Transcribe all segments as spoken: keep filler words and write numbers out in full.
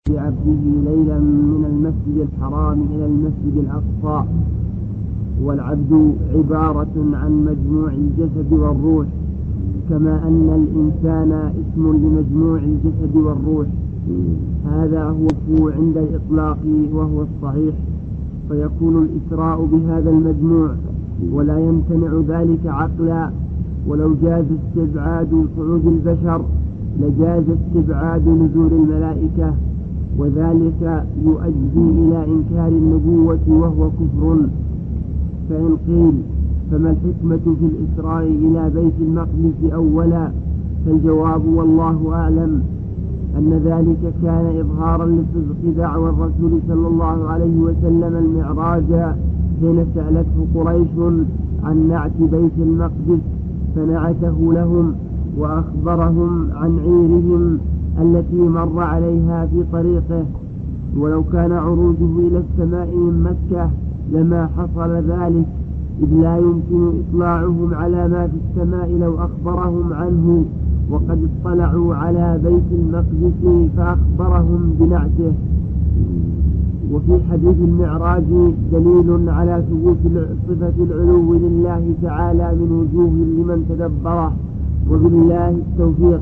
بعبده ليلا من المسجد الحرام إلى المسجد الأقصى. والعبد عبارة عن مجموع الجسد والروح، كما أن الإنسان اسم لمجموع الجسد والروح. هذا هو عند الإطلاق وهو الصحيح، فيكون الإسراء بهذا المجموع، ولا يمتنع ذلك عقلا. ولو جاز استبعاد صعود البشر لجاز استبعاد نزول الملائكة، وذلك يؤدي إلى إنكار النبوة وهو كفر. فإن قيل فما الحكمة في الإسراء إلى بيت المقدس أولا، فالجواب والله أعلم أن ذلك كان إظهارا لصدق دعوى الرسول صلى الله عليه وسلم المعراج، حين سألته قريش عن نعت بيت المقدس فنعته لهم، وأخبرهم عن عيرهم التي مر عليها في طريقه. ولو كان عروجه إلى السماء من مكة لما حصل ذلك، إذ لا يمكن إطلاعهم على ما في السماء لو أخبرهم عنه، وقد اطلعوا على بيت المقدس فأخبرهم بنعته. وفي حديث المعراج دليل على ثبوت صفة العلو لله تعالى من وجوه لمن تدبره، وبالله التوفيق.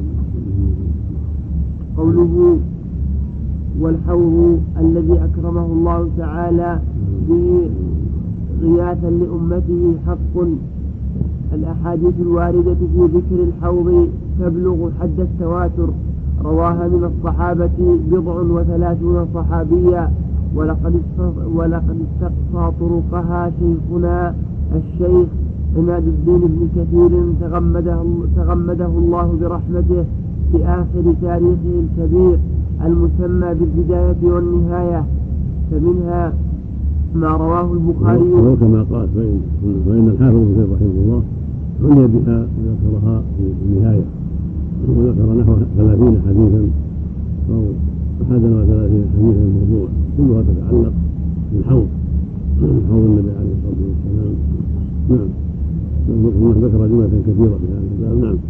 قوله والحوض الذي أكرمه الله تعالى به غياثا لأمته حق. الأحاديث الواردة في ذكر الحوض تبلغ حد التواتر، رواها من الصحابة بضع وثلاثون صحابيا، ولقد ولقد استقصى طرقها شيخنا الشيخ عماد الدين بن كثير تغمده, تغمده الله برحمته في آخر تاريخه الكبير المسمى بالبداية والنهاية. فمنها ما رواه البخاري، وهو كما قال فإن الحافظ ابن رحمه الله عني بها وذكرها في النهاية، وذكر نحو ثلاثين حديثا أو أحد وثلاثين حديثا الموضوع كلها تتعلق بالحوض، حوض النبي عليه الصلاة والسلام. نعم، ذكر جملة كثيرة في هذا الباب. نعم،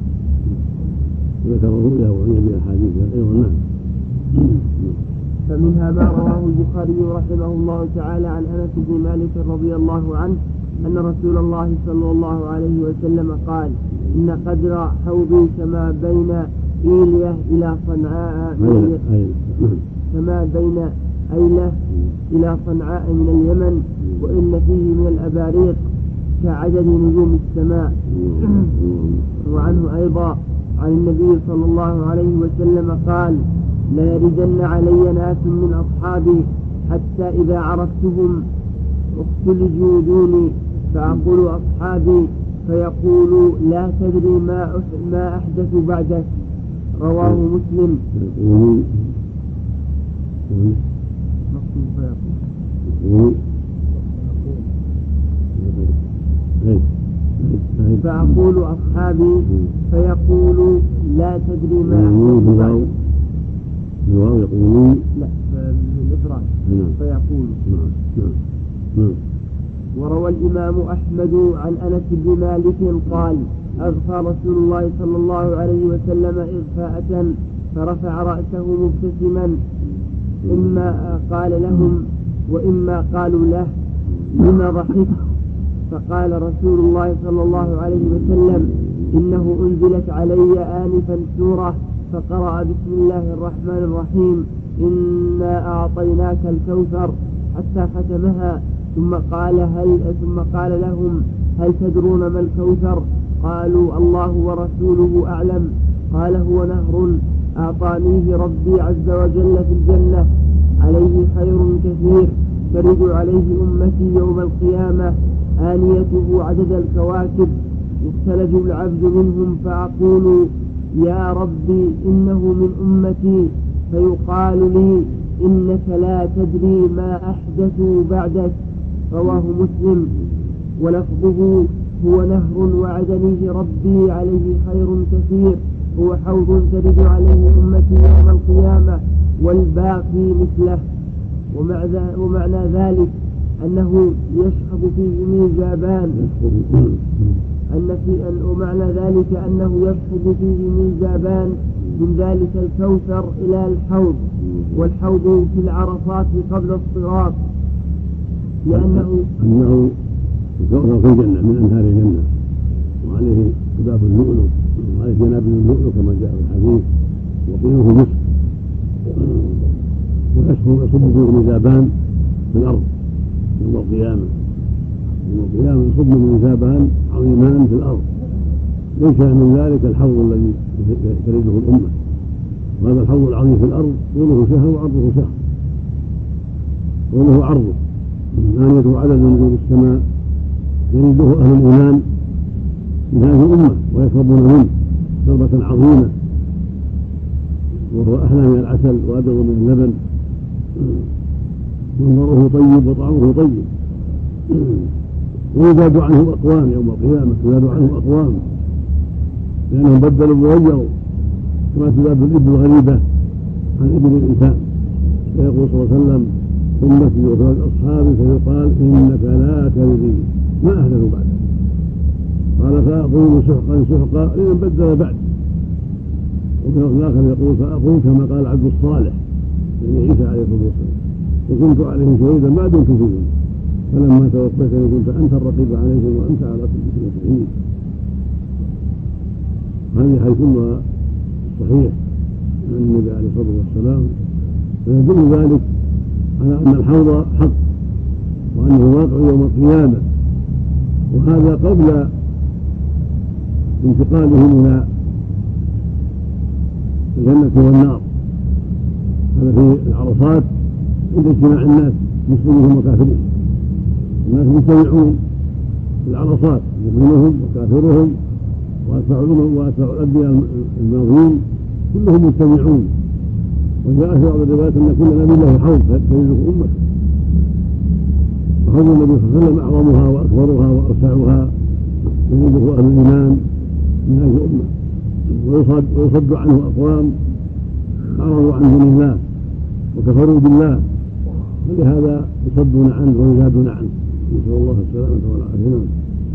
ذكر رؤيا وعني بها حديثا أيضا. نعم. فمنها ما رواه البخاري رحمه الله تعالى عن أنس بن مالك رضي الله عنه أن رسول الله صلى الله عليه وسلم قال: إن قدر حوضي كما بين إيلية إلى صنعاء كما بين أيلة إلى صنعاء من اليمن، وإن فيه من الأباريق كعدد نجوم السماء. وعنه أيضا عن النبي صلى الله عليه وسلم قال: لا يردن علي ناس من أصحابي حتى إذا عرفتهم اختلجوا دوني، فأقول أصحابي فيقول لا تدري ما ما أحدث بعدك. رواه مسلم. فأقول أصحابي فيقول لا تدري ما أحدث بعدك. الواو يقولون لا بالإفراد فيقول. وروى الإمام أحمد عن أنس بن مالك قال: أغفى رسول الله صلى الله عليه وسلم إغفاءة فرفع رأسه مبتسما، إما قال لهم وإما قالوا له: لما ضحكت؟ فقال رسول الله صلى الله عليه وسلم: إنه أنزلت علي آنفا سورة فقرأ بسم الله الرحمن الرحيم إنا أعطيناك الكوثر حتى ختمها، ثم قال هل ثم قال لهم: هل تدرون ما الكوثر؟ قالوا: الله ورسوله أعلم. قال: هو نهر أعطانيه ربي عز وجل في الجنة، عليه خير كثير ترد عليه أمتي يوم القيامة، آنيته عدد الكواكب، يختلج العبد منهم فأقول: يا ربي إنه من أمتي، فيقال لي: إنك لا تدري ما أحدثوا بعدك. رواه مسلم. ولفظه هو نهر وعدنيه ربي عليه خير كثير هو حوض ترد عليه أمتي يوم القيامة، والباقي مثله. ومعنى ذلك أنه يشخب فيه ميزابان أن في أن ومعنى ذلك أنه يشخب فيه ميزابان من ذلك الكوثر إلى الحوض، والحوض في العرفات قبل الصراط، لأنه أنه الكوثر في الجنة من أنهار الجنة، وعليه كباب اللؤلؤ وعليه جناب اللؤلؤ كما جاء في الحديث، وطينه مسك، ويصب فيه مذابان في الأرض يوم القيامة. يوم القيامة يصب من مذابان عظيمان في الأرض، ليس من ذلك الحوض الذي تريده الأمة. وهذا الحوض العظيم في الأرض طوله شهر وعرضه شهر، طوله عرضه ثمانية عدد نجوم السماء يريده أهل الإيمان من هذه الأمة ويشربون منه شربة عظيمة، وهو أحلى من العسل وأبيض من اللبن، منظره طيب وطعمه طيب. ويزاد عنه أقوام يوم القيامة، يزاد عنه أقوام لأنهم بدلوا وغيروا، كما تذاب الإبل الغريبة عن إبل الإنسان. فيقول صلى الله عليه وسلم: أمتي وفرد أصحابي، فيقال: إنك لا تدري ما أهله بعد. قال: فأقول سحقا سحقا لمن بدل بعد. وفي الآخر يقول: فأقول كما قال عبد الصالح يعني عيسى عليه الصلاة والسلام: وكنت عليهم شهيدا ما دمت فيهم، فلما توفيتني كنت أنت الرقيب عليهم وأنت على كل شيء شهيد. هذه حيثما صحيح عن النبي عليه الصلاة والسلام، فيدل ذلك على أن الحوض حق وأنه واقع يوم القيامة، وهذا قبل انتقالهم إلى الجنة والنار. هذا في العرصات عند اجتماع الناس مسلمهم وكافرهم، الناس مجتمعون في العرصات مؤمنهم وكافرهم وأتباع الأنبياء الماضين كلهم مجتمعون. وجاء في بعض الروايات أن كل نبي له حوض تريده أمته، وحوض النبي صلى الله عليه وسلم أعظمها وأكبرها وأوسعها يريده أهل الإيمان من هذه الأمة، ويصد, ويصد عنه أقوام أعرضوا عن دين الله وكفروا بالله، ولهذا يصدون عنه ويزادون عنه. نسأل الله السلامة والعافية.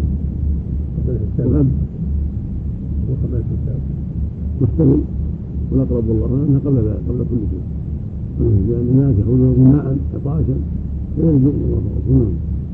وقبل الكتاب محتمل والأقرب والله أنها قبل ذلك قبل كل شيء، لأن الناس يأخذون ماء عطاشا فيرجو الله ربنا.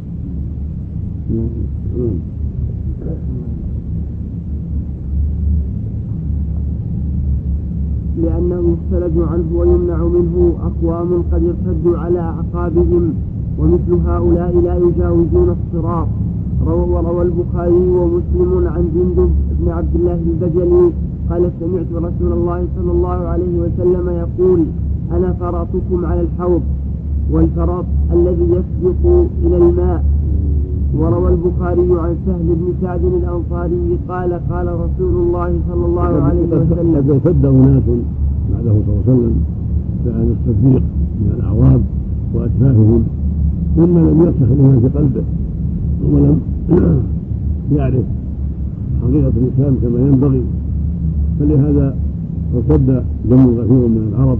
لأنه يختلج عنه ويمنع منه أقوام قد ارتدوا على أعقابهم، ومثل هؤلاء لا يجاوزون الصراط. وروى البخاري ومسلم عن جندب بن عبد الله البجلي قال: سمعت رسول الله صلى الله عليه وسلم يقول: أنا فرطكم على الحوض، والفرط الذي يسبق إلى الماء. وروى البخاري عن سهل بن سعد الأنصاري قال: قال رسول الله صلى الله عليه وسلم: قد ارتد أناس بعده صلى الله عليه وسلم كأهل التصديق من الأعوام وأتباعهم، مما لم يرسخ الإيمان في قلبه ولم يعرف حقيقة الإسلام كما ينبغي، فلهذا ارتد جمع كثير من العرب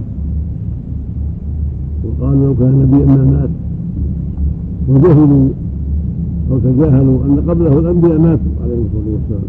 وقالوا: لو كان نبيا ما مات، وجهلوا أو تجاهلوا أن قبله الأنبياء ماتوا عليهم الصلاة والسلام.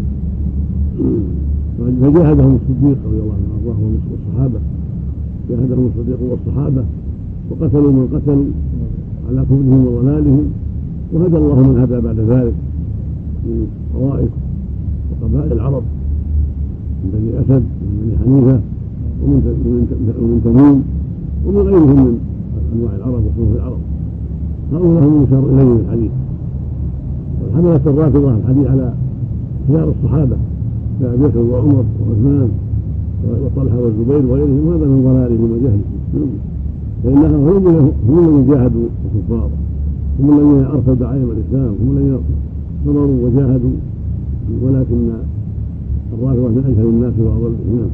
فجاهدهم الصديق رضي الله عنه وارضاه والصحابة، جاهدهم الصديق والصحابة وقتلوا من قتلوا على كفرهم وضلالهم، وهدى الله من هدى بعد ذلك من طوائف وقبائل العرب من بني أسد ومن بني حنيفة ومن تميم ومن غيرهم من أنواع العرب وصنوف العرب. هؤلاء هم يشار إليه من الحديث. والحملة الرافضة الحديث على خيار الصحابة كأبي بكر وعمر وعثمان وطلحة والزبير وغيرهم، هذا من ضلالهم وجهلهم، فإنهم هم الذين جاهدوا الكفار، هم الذين أرسلوا دعائم الإسلام، هم الذين صبروا وجاهدوا، ولكن الرافضة من أجهل الناس وأضلهم.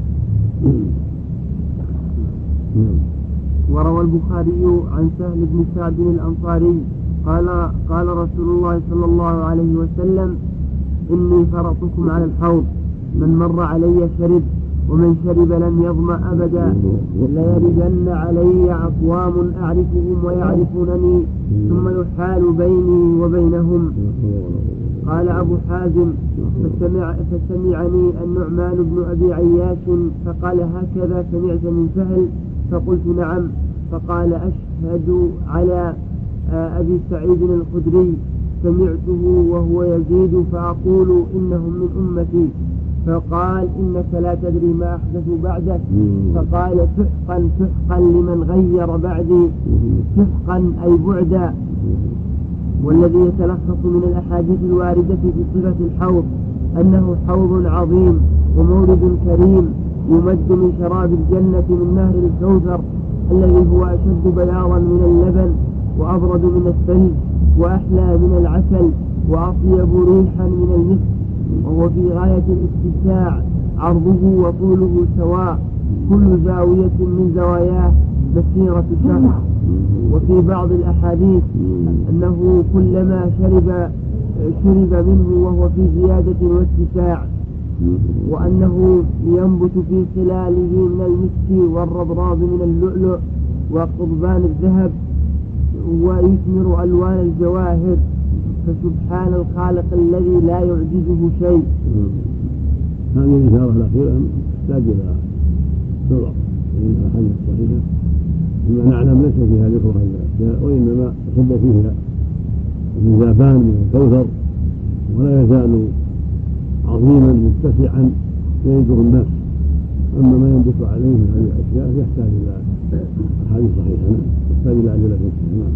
وروى البخاري عن سهل بن سعد الأنصاري قال: قال رسول الله صلى الله عليه وسلم: إني فرطكم على الحوض، من مر علي شرب، ومن شرب لم يظمأ أبدا. ليردن علي أقوام أعرفهم ويعرفونني، ثم يحال بيني وبينهم. قال أبو حازم فسمع فسمعني النعمان بن أبي عياش فقال هكذا سمعت من سهل؟ فقلت نعم. فقال أشهد على أبي سعيد الخدري سمعته وهو يزيد فأقول إنهم من أمتي. فقال إنك لا تدري ما أحدثوا بعدك. فقال سحقا سحقا لمن غير بعدي، سحقا أي بعدا. والذي يتلخص من الأحاديث الواردة في صفة الحوض أنه حوض عظيم ومورد كريم يمد من شراب الجنة من نهر الكوثر الذي هو أشد بياضا من اللبن وأبرد من الثلج وأحلى من العسل وأطيب ريحا من المسك، وهو في غاية الاتساع، عرضه وطوله سواء، كل زاوية من زواياه مسيرة شهر. وفي بعض الأحاديث أنه كلما شرب شرب منه وهو في زيادة واتساع، وأنه ينبت في خلاله من المسك والرضراض من اللؤلؤ وقضبان الذهب ويثمر ألوان الجواهر. فسبحان الخالق الذي لا يعجزه شيء. هذه الإشارة الأخيرة تحتاج إلى نظر من الأحاديث الصحيحة، بما نعلم ليس فيها ذكر هذه الأشياء، وإنما صب فيها الميزابان من الكوثر، ولا يزال عظيما متسعا يريده الناس. أما ما ينبت عليه من هذه الأشياء يحتاج إلى أحاديث صحيحة، يحتاج إلى أدلة صحيحة.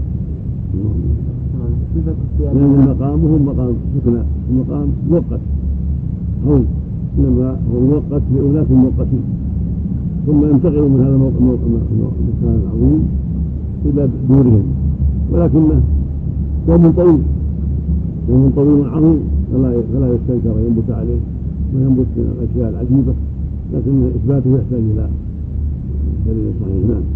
لأن المقام هو مقام سكنى، المقام مؤقت، هو إنما هو مؤقت لأناس مؤقتين، ثم ينتقل من هذا المكان العظيم إلى دورهم، ولكنه يوم طويل يوم طويل عظيم، فلا فلا يستنكر ينبت عليه وينبت من الأشياء العجيبة، لكن إثباته يحتاج إلى دليل صحيح. نعم.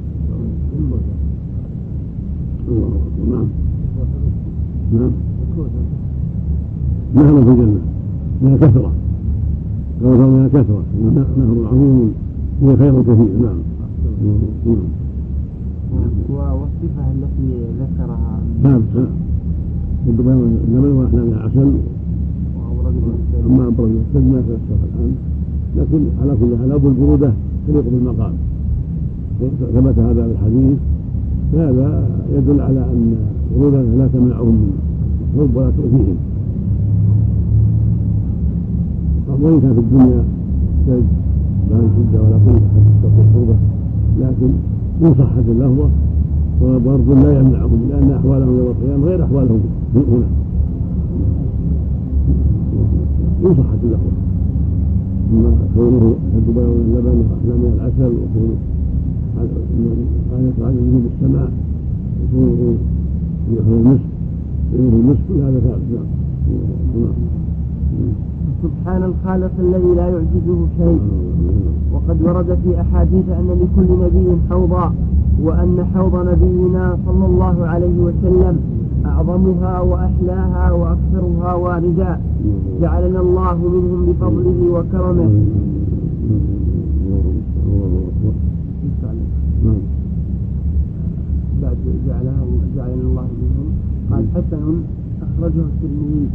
الله أكبر. نعم. نعم. نهر في الجنة من كثرة، كوثر من كثرة، نهر عظيم فيه خير كثير. نعم. والصفة التي ذكرها نعم اللبن وأحلى من العسل، أما أبرد من الثلج ما تذكر الآن، لكن على كل حال أبو البرودة تليق بالمقام، ثبت هذا بالحديث، فهذا يدل على أن البرودة لا تمنعهم من الشرب ولا تؤذيهم. وإن كان في الدنيا ثلج لا شدة ولا قوة حتى تستطيع الشربة، لكن من صحة اللفظة وبرد لا يمنعهم، لأن أحوالهم يوم القيامة غير أحوالهم هنا من صحة اللفظة، أما كونه يشد بياض من اللبن وأحلى من العسل، وكونه آية على نجوم السماء، وكونه يحيي المسك يحيي المسك هذا ثابت. سبحان الخالق الذي لا يعجزه شيء. وقد ورد في أحاديث أن لكل نبي حوضا، وأن حوض نبينا صلى الله عليه وسلم أعظمها وأحلاها وأكثرها واردا، جعلنا الله منهم بفضله وكرمه. بعد جعلنا الله منهم قال حسن أخرجه الترمذي.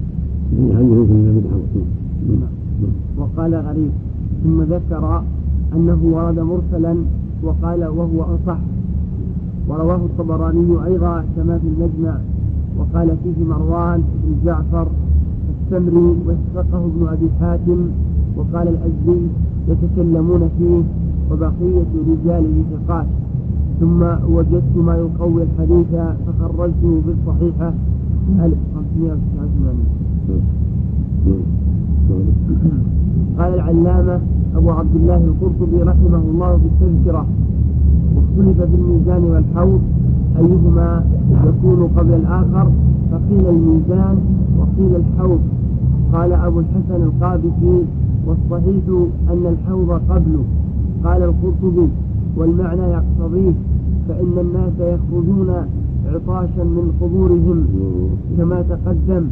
وقال غريب، ثم ذكر أنه ورد مرسلا وقال وهو أصح، ورواه الطبراني أيضا كما في المجمع، وقال فيه مروان بن جعفر السمري واسقه ابن أبي حاتم، وقال الأزدي يتكلمون فيه وبقية رجاله ثقات. ثم وجدت ما يقوي الحديث فخرجته في الصحيحة ألف وخمسمائة وتسعة وثمانين. قال العلامة أبو عبد الله القرطبي رحمه الله في التذكرة: واختلف في الميزان والحوض أيهما يكون قبل الآخر، فقيل الميزان وقيل الحوض. قال أبو الحسن القابسي: والصحيح أن الحوض قبله. قال القرطبي: والمعنى يقتضيه، فإن الناس يخرجون عطاشا من قبورهم كما تقدم،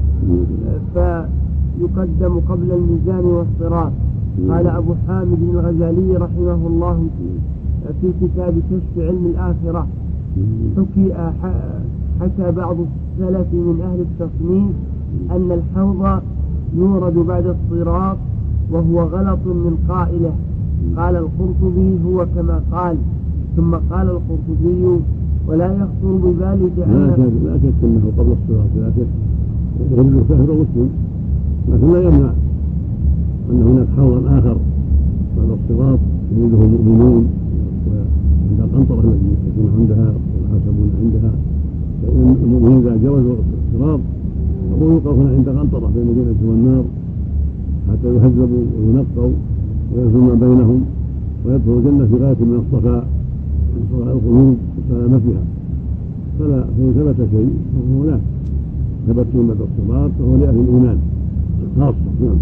فيقدم قبل الميزان والصراط. قال أبو حامد الغزالي رحمه الله في كتاب كشف علم الآخرة: حكي حكى بعض السلف من أهل التصنيف أن الحوض يورد بعد الصراط وهو غلط من قائله. قال القرطبي هو كما قال. ثم قال القرطبي ولا يخطر بذلك أن لا شك أنه قبل الصراط، لا شك يرد كافر مسلم، لكن لا يمنع أن هناك حوضا آخر بعد الصراط يريده المؤمنون وعند القنطرة التي يكون عندها ويحاسبون عندها. فإن المؤمنين إذا جوزوا الصراط فهم يوقفون عند قنطرة بين الجنة والنار حتى يهذبوا وينقوا ويزول ما بينهم ويدخلوا الجنة في غاية من الصفاء من صفاء القلوب وسلامتها. فلا فإن ثبت شيء فهو هناك ثبت سنة الصراط فهو لأهل الإيمان خاصة. نعم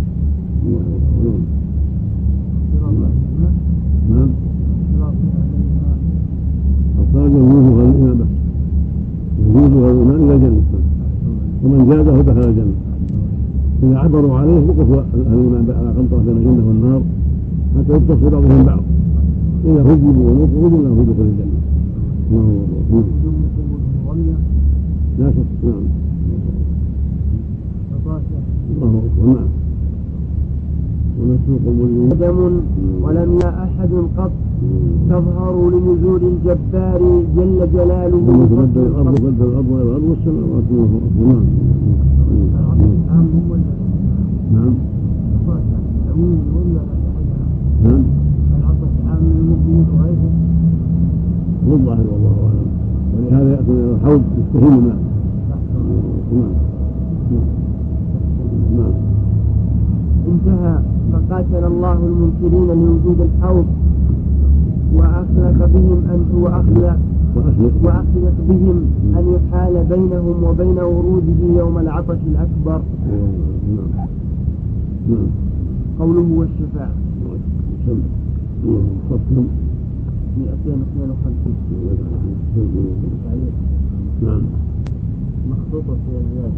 نعم الصراط يجوزها الإيمان بس، يجوزها الإيمان إلى الجنة، ومن جازه دخل الجنة. إذا عبروا عليه وقفوا أهل الإيمان على قنطرة بين الجنة والنار حتى يتصل بعضهم بعض. إذا هجبوا ونقروا لهم في دخول الجنة. الله أكبر. لا شك. نعم الله أكبر. نعم ونسوق الوجوه دم ولم لا أحد قط تظهر لنزول الجبار جل جلاله تبدل الأرض تبدل الأرض والأرض والسماوات والأرض. نعم نعم هو الظاهر والله أعلم، ولهذا يأكل الحوض يستهين الماء. نعم نعم انتهى. فقاتل الله المنكرين لوجود الحوض وأخلق بهم أن وأخلق وأخلق بهم أن يحال بينهم وبين وروده يوم العطش الأكبر. قوله والشفاعة مئتين واثنين وخمسين. نعم مخطوطة في الرياض.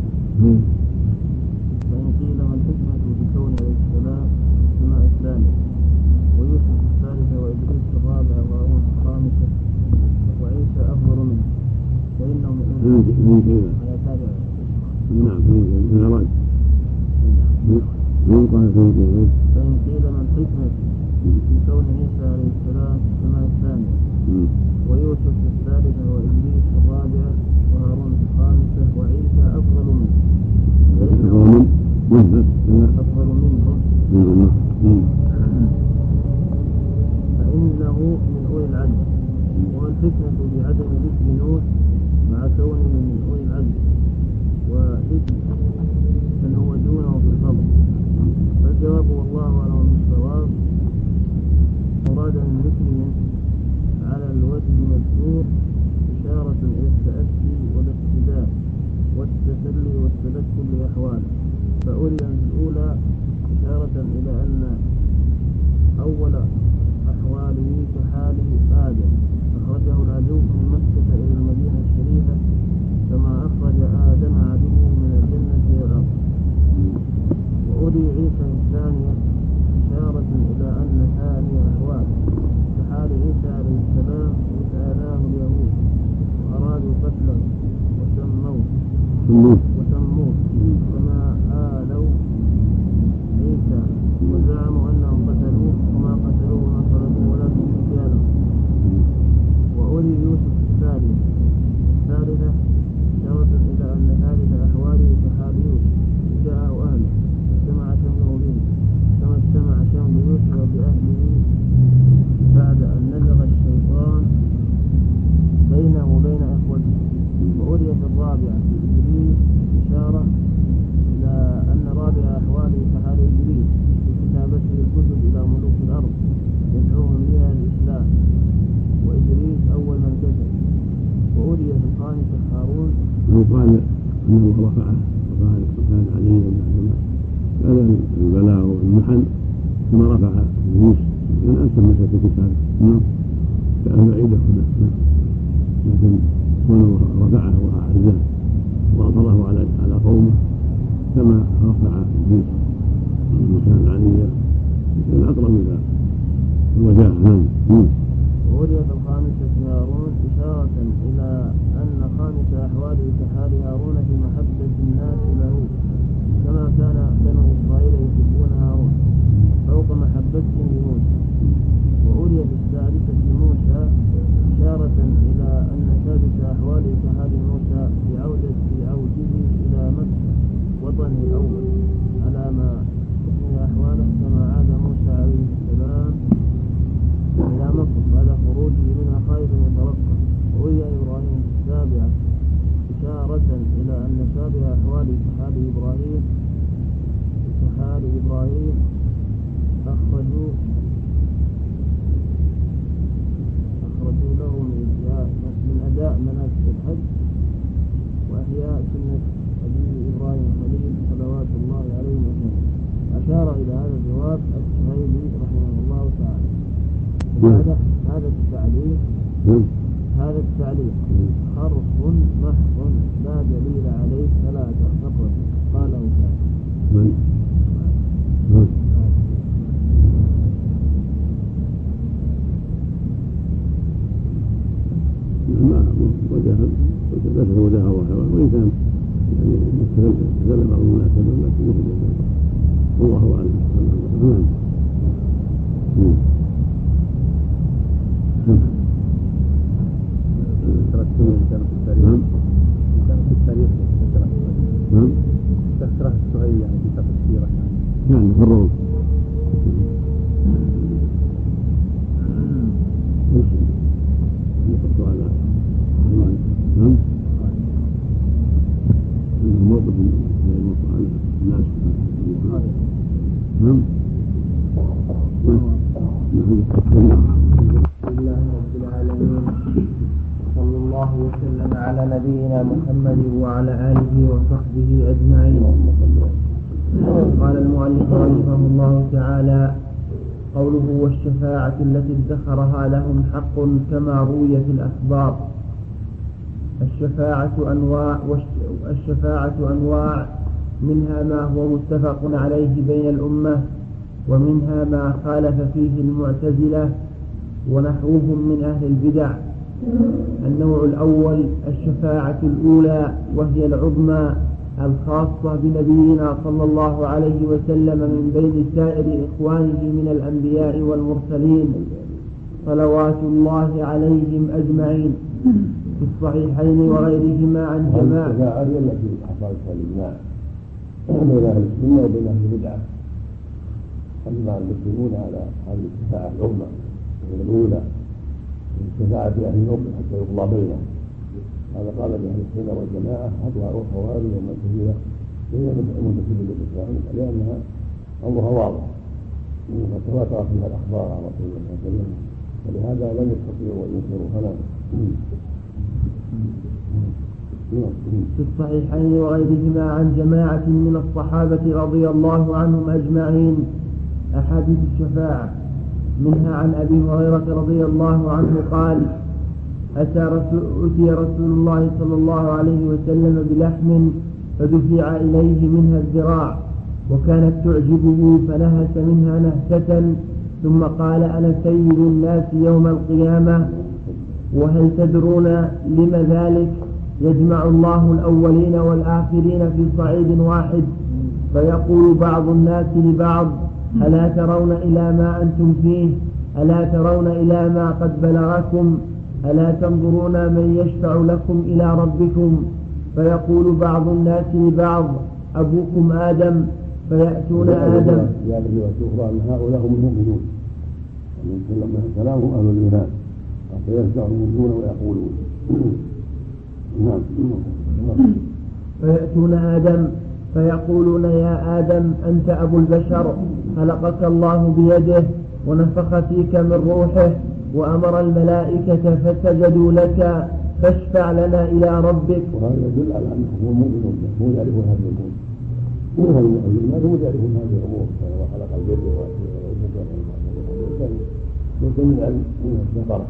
فإن قيل ما الحكمة بكون عليه السلام سماء الثانية ويوسف الثالثة وإدريس الرابعة وهارون الخامسة وعيسى أفضل منه فإنهم من نعم من عراج. فإن قيل ما الحكمة بكون عيسى عليه السلام سماء الثانية ويوسف الثالثة وإدريس الرابعة وهارون الخامسة وعيسى أفضل منه فإنه أفضل منهم فإنه من أولي العدل. والفتنة بعدم ذكر نوح مع كونه من أولي العدل وذكر من هو دونه في الفضل. فالجواب والله أعلم بالصواب مراد من ذكرهم على الوجه المذكور إشارة إلى التأسي والاقتداء والتسلي والتذكر لأحواله. فأولي الأولى إشارة إلى أن أول أحواله كحال آدم أخرجه العدو من مكة إلى المدينة الشريفة كما أخرج آدم عدوه من الجنة إلى الأرض. وأولي عيسى الثانية إشارة إلى أن ثاني أحواله كحال عيسى عليه السلام إذ آلاه اليهود وأرادوا قتله وسموه وسموه كما آلوا عيسى وزعموا أنهم قتلوه وما قتلوه وما صلبوه ولكن نسيانه. وأولي يوسف الثالثة الثالثة إشارة إلى أن ثالث أحواله كحال يوسف جاءه أهله واجتمع شمله به كما اجتمع شمل يوسف بأهله بعد أن نزغ الشيطان بينه وبين إخوته. وأولي في الرابعة في إدريس إشارة إلى أن رابع أحواله كحال إدريس في كتابته الكتب إلى ملوك الأرض يدعوهم بها الإسلام وإدريس أول من كتب. وأولي في الخامسة هارون يقال أن الله رفعه وقال وكان عليه وجهه هذا البلاء والمحن ثم رفع إبليس من أنسى مسألة الكتاب كأن بعيدة هنا، لكن كونه رفعه وأعزه وأطره على على قومه كما رفع إبليس المكان عليا كان أقرب إلى الوجاه. نعم. وولي في الخامسة هارون إشارة إلى أن خامس أحواله كحال هارون في محبة الناس له مشابه أحوال سحاب إبراهيم سحاب إبراهيم أخرجوا أخرجوا له من أداء مناسك الحج وأحياء سنة أبي إبراهيم خليل صلوات الله عليه وسلم. أشار إلى هذا الجواب السهيلي رحمه الله تعالى. هذا هذا التعليق هذا التعليق حرف محض لا دليل عليه فلا تعتقد قاله تعالى. ما وجه وجه وجه الله وإن كان يعني تكلم بعض الناس لكن يخرج الله أعلم. كان في التاريخ كان في التاريخ نعم تفسيره الصغير يعني في تفسيره يعني فروا يحط على نعم موقف يوقع على الناس نعم لله رب العالمين صلى الله وسلم على نبينا محمد وعلى آله وصحبه أجمعين. قال المؤلف رحمه الله تعالى: قوله والشفاعة التي ادخرها لهم حق كما روي في الأخبار. الشفاعة أنواع الشفاعة أنواع منها ما هو متفق عليه بين الأمة ومنها ما خالف فيه المعتزلة ونحوهم من أهل البدع. النوع الأول الشفاعة الأولى وهي العظمى الخاصة بنبينا صلى الله عليه وسلم من بين سائر إخوانه من الأنبياء والمرسلين صلوات الله عليهم أجمعين في الصحيحين وغيرهما عن جماعة. الشفاعة هي التي حصلت الإجماع بين أهل السنة وبين أهل البدعة. أجمع المسلمون على هذه الشفاعة العظمى وهي الأولى الشفاعة أهل الأرض حتى يقضى بينهم. هذا قال بأهل السنة والجماعة هؤلاء الخوارج والمعتزلة هي المنتسبة للإسلام لأنها أمرها واضح وقد تواترت فيها الأخبار عن رسول الله صلى الله عليه وسلم ولهذا لم يستطيعوا أن ينكروا فلا. في الصحيحين وغيرهما عن جماعة من الصحابة رضي الله عنهم أجمعين أحاديث الشفاعة، منها عن أبي هريرة رضي الله عنه قال: أتى رسول, أتي رسول الله صلى الله عليه وسلم بلحم فدفع إليه منها الذراع وكانت تعجبه فنهس منها نهسة ثم قال: أنا سيد الناس يوم القيامة وهل تدرون لم ذلك؟ يجمع الله الأولين والآخرين في صعيد واحد فيقول بعض الناس لبعض: ألا ترون إلى ما أنتم فيه؟ ألا ترون إلى ما قد بلغكم؟ ألا تنظرون من يشفع لكم إلى ربكم؟ فيقول بعض الناس لبعض: أبوكم آدم. فيأتون آدم. يعني أخرى أن هؤلاء هم المؤمنون من كلامهم أهل الإيمان فيرجع المؤمنون ويقولون نعم. فيأتون آدم فيقولون: يا آدم أنت أبو البشر، خلقك الله بيده ونفخ فيك من روحه وأمر الملائكة فسجدوا لك فاشفع لنا إلى ربك. وهذا يدل على أنهم هم مؤمنون هم يعرفون هذه الأمور هم يعرفون هذه الأمور وخلق البر والجميع من الذكر.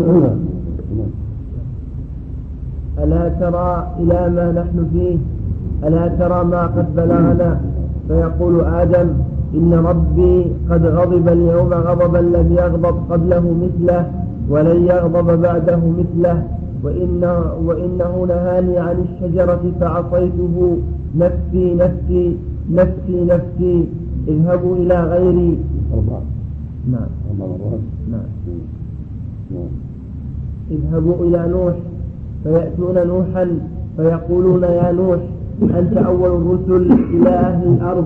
ألا ترى إلى ما نحن فيه؟ ألا ترى ما قد بلغنا؟ فيقول آدم: إن ربي قد غضب اليوم غضبا لم يغضب قبله مثله ولن يغضب بعده مثله وإن وإنه نهاني عن الشجرة فعصيته نفسي نفسي نفسي نفسي اذهبوا إلى غيري. أربعة. نعم. نعم. اذهبوا إلى نوح فيأتون نوحا فيقولون: يا نوح أنت أول الرسل إلى أهل الأرض.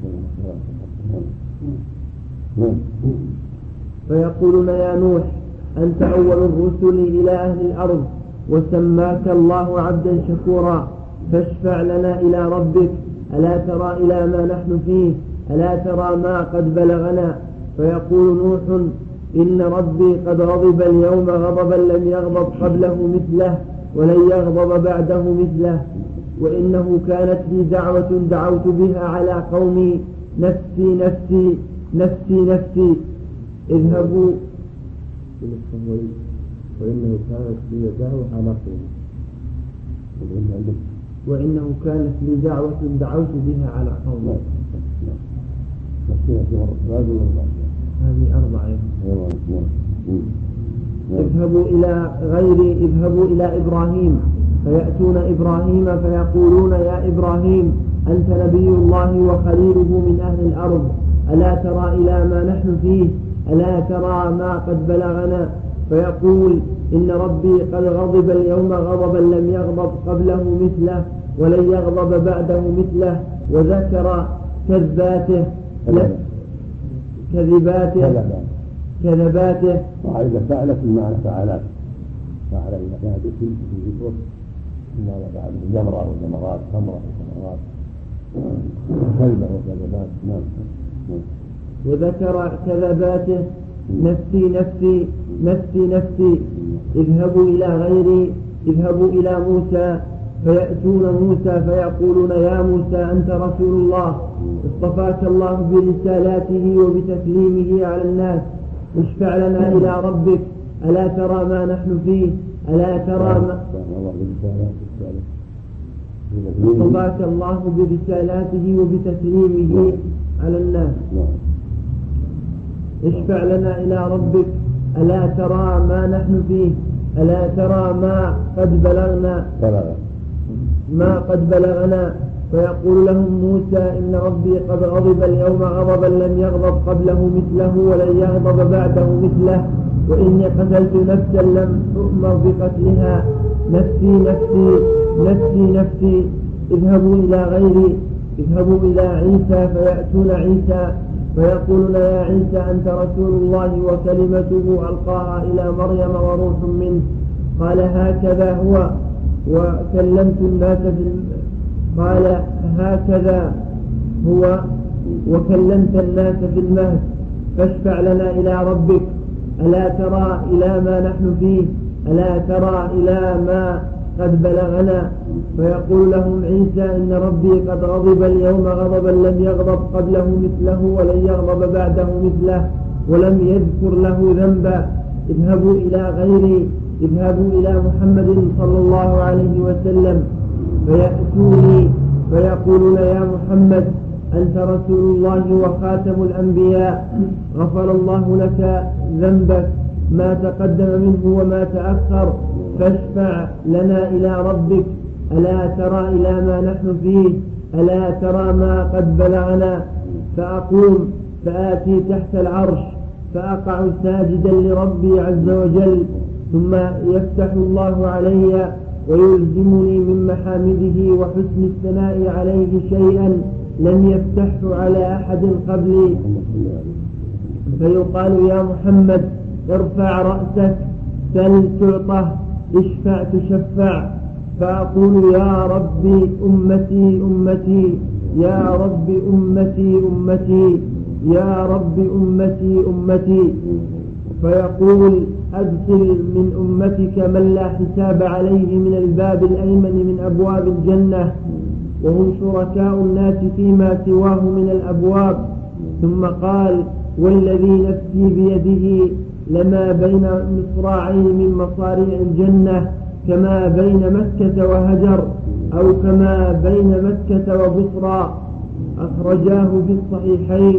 فيقولون: يا نوح أنت أول الرسل إلى أهل الأرض وسماك الله عبدا شكورا فاشفع لنا إلى ربك ألا ترى إلى ما نحن فيه ألا ترى ما قد بلغنا فيقول نوح إن ربي قد غضب اليوم غضبا لم يغضب قبله مثله ولن يغضب بعده مثله وإنه كانت لي دعوة دعوت بها على قومي نفسي نفسي نفسي نفسي اذهبوا وإنه كانت لي دعوة على قومي وإنه كانت لي دعوة دعوت بها على قومي هذه أربعة. اذهبوا إلى غيري اذهبوا إلى إبراهيم فيأتون إبراهيم فيقولون يا إبراهيم أنت نبي الله وخليله من أهل الأرض ألا ترى إلى ما نحن فيه ألا ترى ما قد بلغنا فيقول إن ربي قد غضب اليوم غضبا لم يغضب قبله مثله ولن يغضب بعده مثله وذكر كذباته كذباته كذباته وإذا فعلت المعنى فعلات فعل إذا كانت في ذكر إن الله فعل جمرة وجمرات ثمرة وثمرات كذبة وكذبات نعم وذكر كذباته نفسي نفسي نفسي نفسي اذهبوا إلى غيري اذهبوا إلى موسى فيأتون موسى فيقولون يا موسى أنت رسول الله اصطفاك الله برسالاته وبتكليمه على الناس اشفع لنا إلى ربك ألا ترى ما نحن فيه ألا ترى ما اصطفاك الله برسالاته وبتكليمه على الناس اشفع لنا إلى ربك ألا ترى ما نحن فيه ألا ترى ما قد بلغنا ما قد بلغنا فيقول لهم موسى إن ربي قد غضب اليوم غضبا لم يغضب قبله مثله ولن يغضب بعده مثله وإني قتلت نفسا لم أؤمر بقتلها نفسي نفسي نفسي نفسي اذهبوا إلى غيري اذهبوا إلى عيسى فيأتون عيسى فيقولون يا عيسى أنت رسول الله وكلمته ألقاها إلى مريم وروح منه قال هكذا هو وكلمت الناس في قال هكذا هو وكلمت الناس في المهد فاشفع لنا إلى ربك ألا ترى إلى ما نحن فيه ألا ترى إلى ما قد بلغنا فيقول لهم عيسى إن ربي قد غضب اليوم غضبا لم يغضب قبله مثله ولن يغضب بعده مثله ولم يذكر له ذنبا اذهبوا إلى غيري اذهبوا إلى محمد صلى الله عليه وسلم فيأتوني فيقولون يا محمد أنت رسول الله وخاتم الأنبياء غفر الله لك ذنبك ما تقدم منه وما تأخر فاشفع لنا إلى ربك ألا ترى إلى ما نحن فيه ألا ترى ما قد بلغنا فأقوم فآتي تحت العرش فأقع ساجدا لربي عز وجل ثم يفتح الله علي ويلزمني من محامده وحسن الثناء عليه شيئا لم يفتحه على أحد قبلي فيقال يا محمد ارفع رأسك سل تعطه اشفع تشفع فأقول يا ربي أمتي أمتي يا ربي أمتي أمتي يا ربي أمتي أمتي فيقول أدخل من أمتك من لا حساب عليه من الباب الأيمن من أبواب الجنة وهم شركاء الناس فيما سواه من الأبواب ثم قال والذي نفسي بيده لما بين مصراعين من مصاريع الجنة كما بين مكة وهجر أو كما بين مكة وبصرى أخرجاه في الصحيحين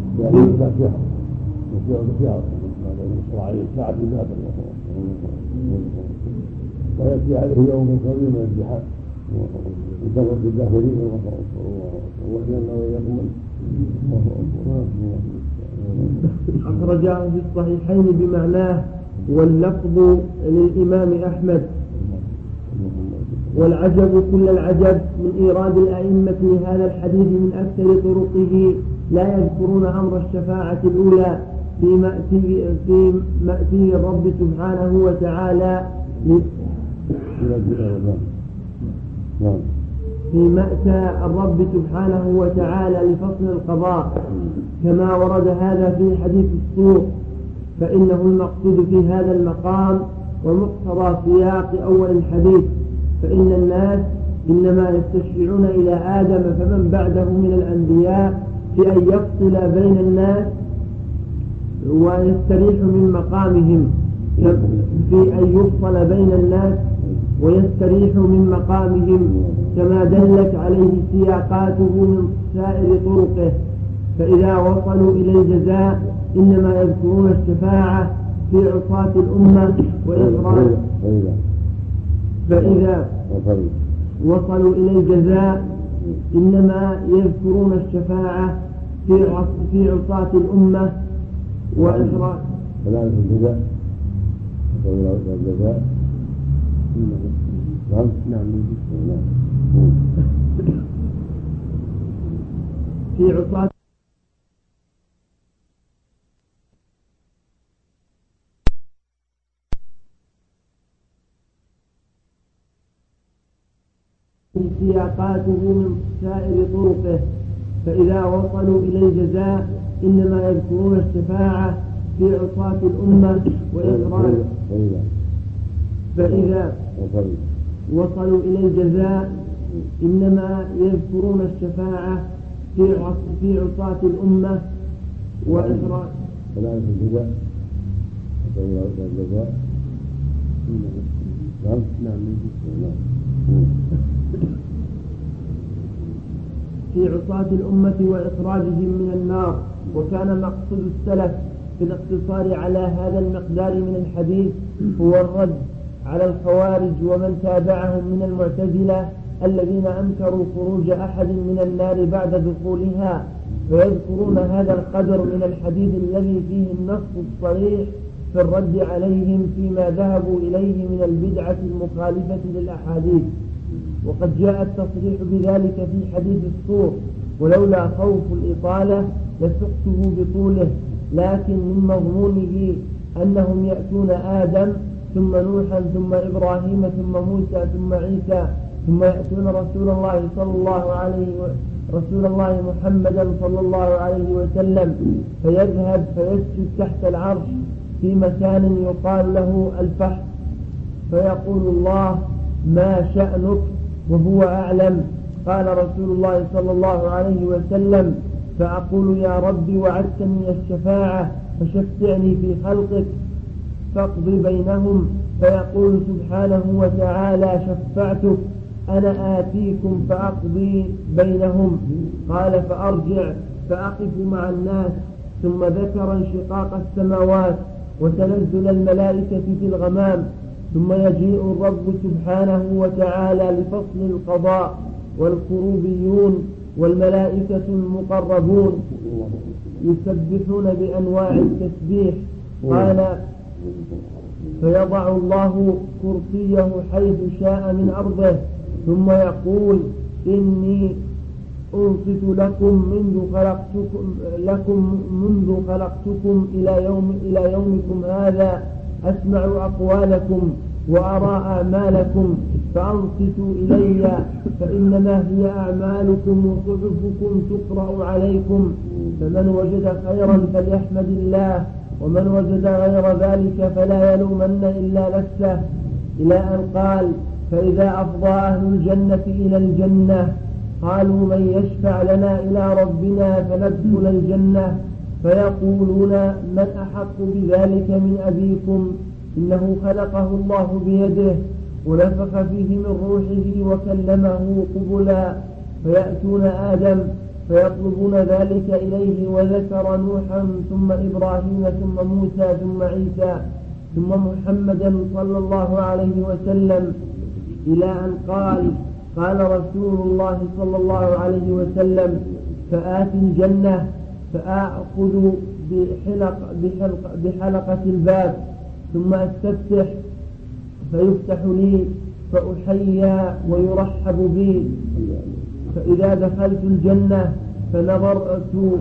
ويأتي عليه يوم كبير من الجحا وينتظر بالداخلين وحيانا وإياكم أخرجاه في الصحيحين بمعناه واللفظ للإمام أحمد. والعجب كل العجب من إيراد الأئمة لهذا الحديث من أكثر طرقه لا يذكرون أمر الشفاعة الأولى في مأتي في مأتي الرب سبحانه وتعالى في مأتى الرب سبحانه وتعالى لفصل القضاء كما ورد هذا في حديث السوق، فإنه المقصود في هذا المقام ومقتضى سياق أول الحديث، فإن الناس إنما يستشفعون إلى آدم فمن بعده من الأنبياء في أن يفصل بين الناس ويستريح من مقامهم، في أن يفصل بين الناس ويستريح من مقامهم كما دلت عليه سياقاته من سائر طرقه. فإذا وصلوا إلى الجزاء إنما يذكرون الشفاعة في عصاة الأمة وإخراج، فإذا وصلوا إلى الجزاء إنما يذكرون الشفاعة في في عصاة الأمة وإخراج في عصاة سياقاته من سائر طرقه. فإذا وصلوا إلى الجزاء إنما يذكرون الشفاعة في عصاة الأمة وإخراج، فإذا وصلوا إلى الجزاء إنما يذكرون الشفاعة في في عصاة الأمة وإخراج في عصاة الأمة وإخراجهم من النار. وكان مقصود السلف في الاقتصار على هذا المقدار من الحديث هو الرد على الخوارج ومن تابعهم من المعتزلة الذين أنكروا خروج أحد من النار بعد دخولها، فيذكرون هذا القدر من الحديث الذي فيه النص الصريح في الرد عليهم فيما ذهبوا إليه من البدعة المخالفة للأحاديث. وقد جاء التصريح بذلك في حديث الصور، ولولا خوف الإطالة لسقته بطوله، لكن من مضمونه أنهم يأتون آدم ثم نوحا ثم إبراهيم ثم موسى ثم عيسى ثم يأتون رسول الله صلى الله عليه رسول الله محمدا صلى الله عليه وسلم فيذهب فيسجد تحت العرش في مكان يقال له الفحص، فيقول الله ما شأنك وهو أعلم. قال رسول الله صلى الله عليه وسلم فأقول يا ربي وعدتني الشفاعة فشفعني في خلقك فاقض بينهم، فيقول سبحانه وتعالى شفعتك أنا آتيكم فأقضي بينهم. قال فأرجع فأقف مع الناس، ثم ذكر انشقاق السماوات وتنزل الملائكة في الغمام، ثم يجيء الرب سبحانه وتعالى لفصل القضاء، والكروبيون والملائكة المقربون يسبحون بأنواع التسبيح. قال فيضع الله كرسيه حيث شاء من أرضه، ثم يقول إني أنصت لكم منذ خلقتكم لكم منذ خلقتكم إلى يوم إلى يومكم هذا، أسمع أقوالكم وأرى أعمالكم، فأنصتوا إلي فإنما هي أعمالكم وصحفكم تقرأ عليكم، فمن وجد خيرا فليحمد الله، ومن وجد غير ذلك فلا يلومن إلا نفسه، إلى أن قال فإذا أفضى أهل الجنة إلى الجنة قالوا من يشفع لنا إلى ربنا فندخل الجنة، فيقولون من أحق بذلك من أبيكم، إنه خلقه الله بيده ونفخ فيه من روحه وكلمه قبلا. فيأتون آدم فيطلبون ذلك إليه، وذكر نوحا ثم إبراهيم ثم موسى ثم عيسى ثم محمدا صلى الله عليه وسلم، إلى أن قال قال رسول الله صلى الله عليه وسلم فآتي الجنة فآخذ بحلق بحلق بحلقة الباب ثم أستفتح فيفتح لي فأحيى ويرحب بي، فإذا دخلت الجنة فنظرت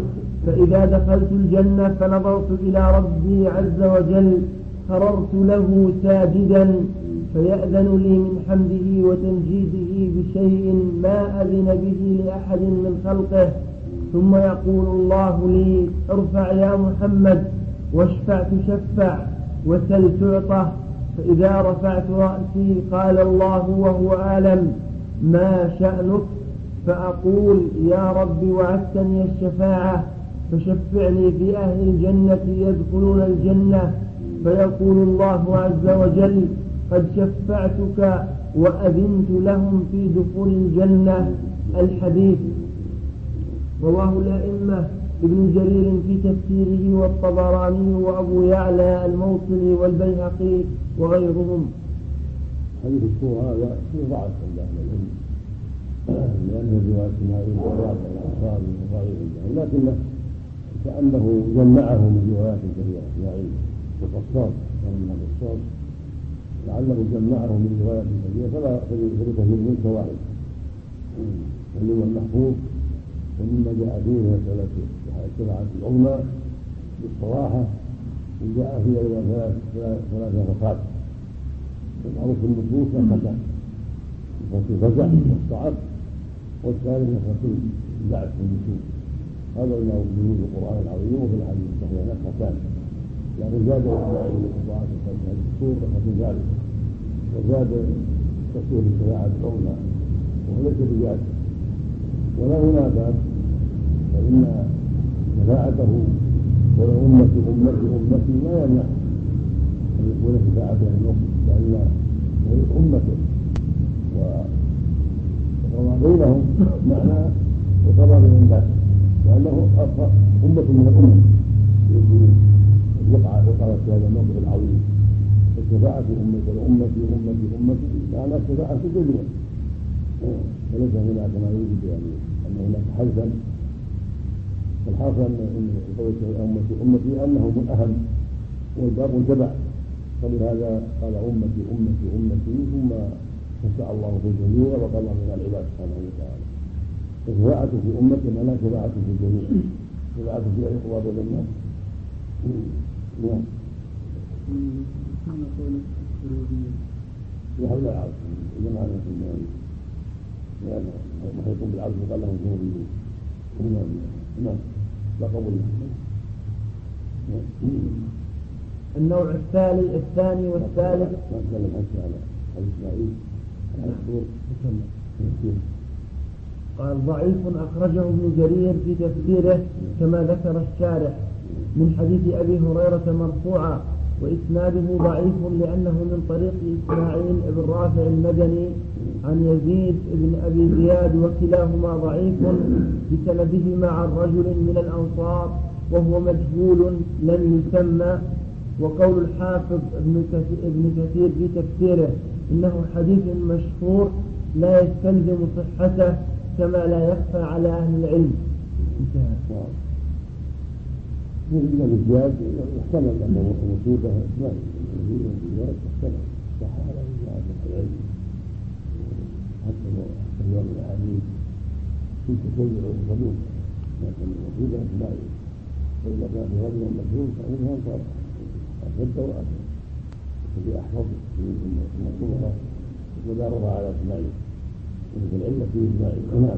فإذا دخلت الجنة فنظرت إلى ربي عز وجل خررت له ساجدا فيأذن لي من حمده وتمجيده بشيء ما أذن به لأحد من خلقه، ثم يقول الله لي ارفع يا محمد واشفع تشفع وسل تعطى. فإذا رفعت رأسي قال الله وهو أعلم ما شأنك؟ فأقول يا رب وعدتني الشفاعة فشفعني في أهل الجنة يدخلون الجنة. فيقول الله عز وجل قد شفعتك وأذنت لهم في دخول الجنة. الحديث رواه الأئمة ابن جرير في تفسيره والطبراني وأبو يعلى الموصلي والبيهقي وغيرهم. حديث السور هذا في ضعف عند أهل العلم لأنه رواية إسماعيل وراء الأنصار وغير الله، لكنه كأنه جمعه من روايات كثيرة إسماعيل وقصاص ومن هذا الصوت لعله جمعه من روايات كثيرة فلا فلكثير منه واحد فلما المحفوظ ومما جاء فيه مسألة الشفاعة العظمى بالصراحة وجاء فيه أيضا ثلاث نفقات. المعروف في النصوص نفقتان، نفقة الفزع والصعب، والثالث نفقة البعث في النصوص. هذا ما موجود في القرآن العظيم وفي الحديث الصحيح نفقتان، يعني زاد إسماعيل وضاعف هذه السور نفقة ذلك، وزاد تفسير الشفاعة العظمى وهو ليس بذلك ولا هناك، فإن شفاعته ولو أمتي أمتي أمتي لا يمنع أن يكون شفاعته النص، لأن هي أمته وما بينهم معنى وطبع من ذلك، لأنه أمة من الأمم وقع وقعت في هذا الموقف العظيم. الشفاعة أمتي أمتي أمتي أمتي معنى الشفاعة جميعا، وليس هناك ما يوجد يعني أن هناك حزبا. فالحاصل أن قول أمتي أمتي أنه من أهم والباب تبع، فلهذا قال أمتي أمتي أمتي ثم فشاء الله في الجميع وقال من العباد سبحانه وتعالى. فشفاعته في أمتي معناه شفاعته في الجميع، شفاعته في الإخوة بين الناس. نعم. كما قولت السرورية وحول العرش جماعة الناس لأن محيط بالعرش وقال لهم سروريين. نعم نعم لقبوا النوع الثاني الثاني والثالث. ما نتكلم حتى على إسماعيل قال ضعيف أخرجه ابن جرير في تفسيره كما ذكر الشارح من حديث أبي هريرة مرفوعا، وإسناده ضعيف لأنه من طريق إسماعيل بن رافع المدني عن يزيد بن أبي زياد، وكلاهما ضعيف بسندهما عن رجل من الأنصار وهو مجهول لم يسمى. وقول الحافظ ابن كثير في تفسيره إنه حديث مشهور لا يستلزم صحته كما لا يخفى على أهل العلم. انتهى. من الزياد يحتمل أنه وصوله إسماعيل من الزياد يحتمل صح على الزياد العلم حتى اليوم الأحاديث كنت تتبع الصدوق، لكن وصوله إسماعيل وإذا كان في رجل مجهول فإنها صار أشد وأشد الذي أحفظه من الصورة ودارها على إسماعيل وفي العلة في إسماعيل. نعم.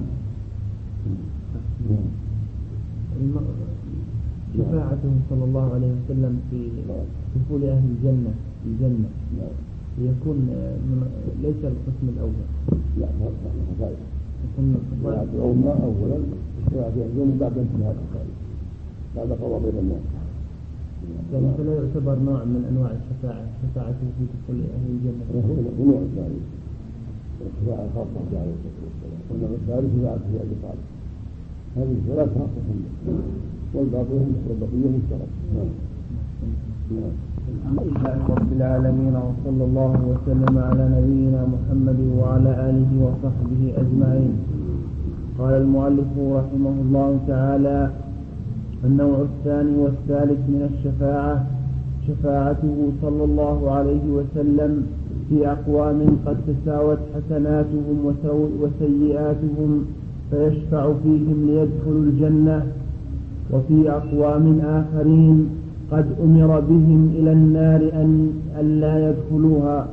شفاعته صلى الله عليه وسلم في دخول أهل الجنة في الجنة يكون من ليس القسم الأول. لا خصائص. يكون الشفاعة العظمى أولا، الشفاعة الجنة بعد انتهاء الخصائص بعد قضاء بين الناس. يعني فلا يعتبر نوع من أنواع الشفاعة شفاعته في دخول أهل الجنة. هو نوع ثاني الشفاعة الخاصة عليه الصلاة والسلام، والنوع الثالث شفاعة في أبي طالب. هذه الثلاث خاصة والباقي والبقية مشترك. الحمد لله رب العالمين، وصلى الله وسلم على نبينا محمد وعلى آله وصحبه أجمعين. قال المؤلف رحمه الله تعالى: النوع الثاني والثالث من الشفاعة شفاعته صلى الله عليه وسلم في أقوام قد تساوت حسناتهم وسيئاتهم فيشفع فيهم ليدخلوا الجنة. وفي أقوام آخرين قد أمر بهم إلى النار أن ألا يدخلوها.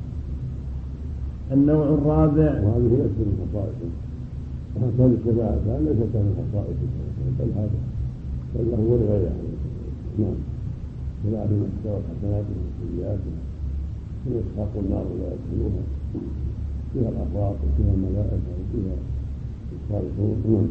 النوع الرابع. وهذه ليست من خصائصه، هذه الشفاعة ليست من خصائصه بل هذا بل له ولغيره. نعم. شفاعة من تساوى حسناتهم وسيئاتهم ويسحق النار ولا يدخلوها، فيها الأفراط وفيها الملائكة وفيها الصالحون.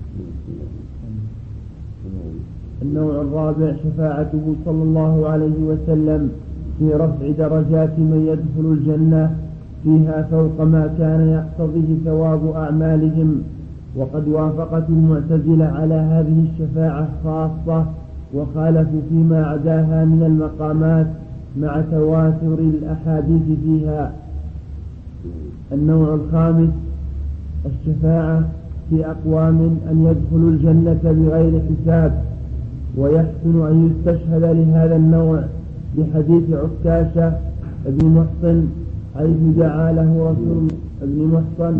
النوع الرابع شفاعته صلى الله عليه وسلم في رفع درجات من يدخل الجنة فيها فوق ما كان يقتضيه ثواب أعمالهم. وقد وافقت المعتزلة على هذه الشفاعة خاصة وخالفوا فيما عداها من المقامات مع تواتر الأحاديث فيها. النوع الخامس الشفاعة في أقوام أن يدخلوا الجنة بغير حساب. ويحسن أن يستشهد لهذا النوع بحديث عكاشة ابن محصن حيث دعا له رسول ابن محصن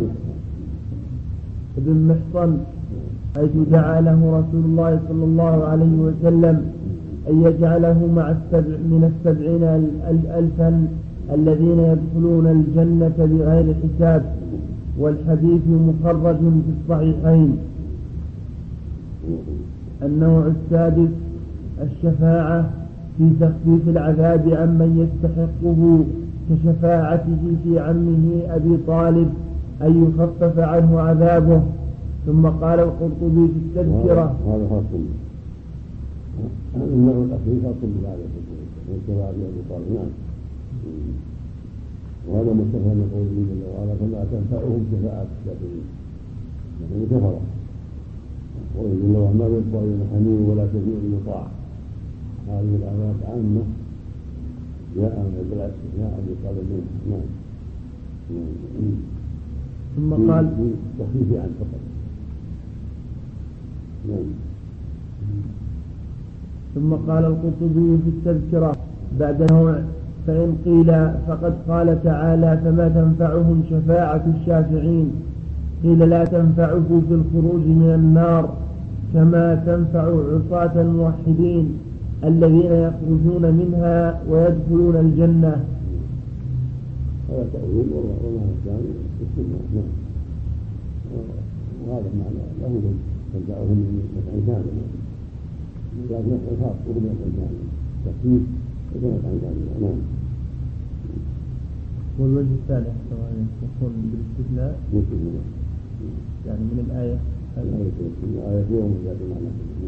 ابن محصن حيث دعا له رسول الله صلى الله عليه وسلم أن يجعله مع السبع من السبعين ألفا الذين يدخلون الجنة بغير حساب. والحديث مخرج في الصحيحين. النوع السادس الشفاعة في تخفيف العذاب عمن يستحقه كشفاعته في عمه أبي طالب أن يخفف عنه عذابه. ثم قال القرطبي في التذكرة. هذا خاص النوع الأخير خاص بذلك والشفاعة في أبي طالب. نعم. وهذا مستثنى من قوله جل وعلا فلا تنفعهم شفاعة الشافعين لكن كفر. قوله جل وعلا ما يبقى من حميم ولا شفيع يطاع. هذه الآيات عامة جاء من بالاستثناء أبي طالب. نعم. ثم قال تخفيف عن فقط. نعم. ثم قال القرطبي في التذكرة بعد نوع فإن قيل فقد قال تعالى فما تنفعهم شفاعة الشافعين. قيل لا تنفعه في الخروج من النار كما تنفع عصاة الموحدين الذين يخرجون منها ويدخلون الجنة. هذا تأويل والله الثاني السنة. وهذا معنى له تنفعهم من نفع كامل لكن نفع خاص وهم نفع كامل تخفيف وكانت عن كامل. نعم. والوجه الثاني يكون بالاستثناء يعني من الآية الآية فيها مجال معنى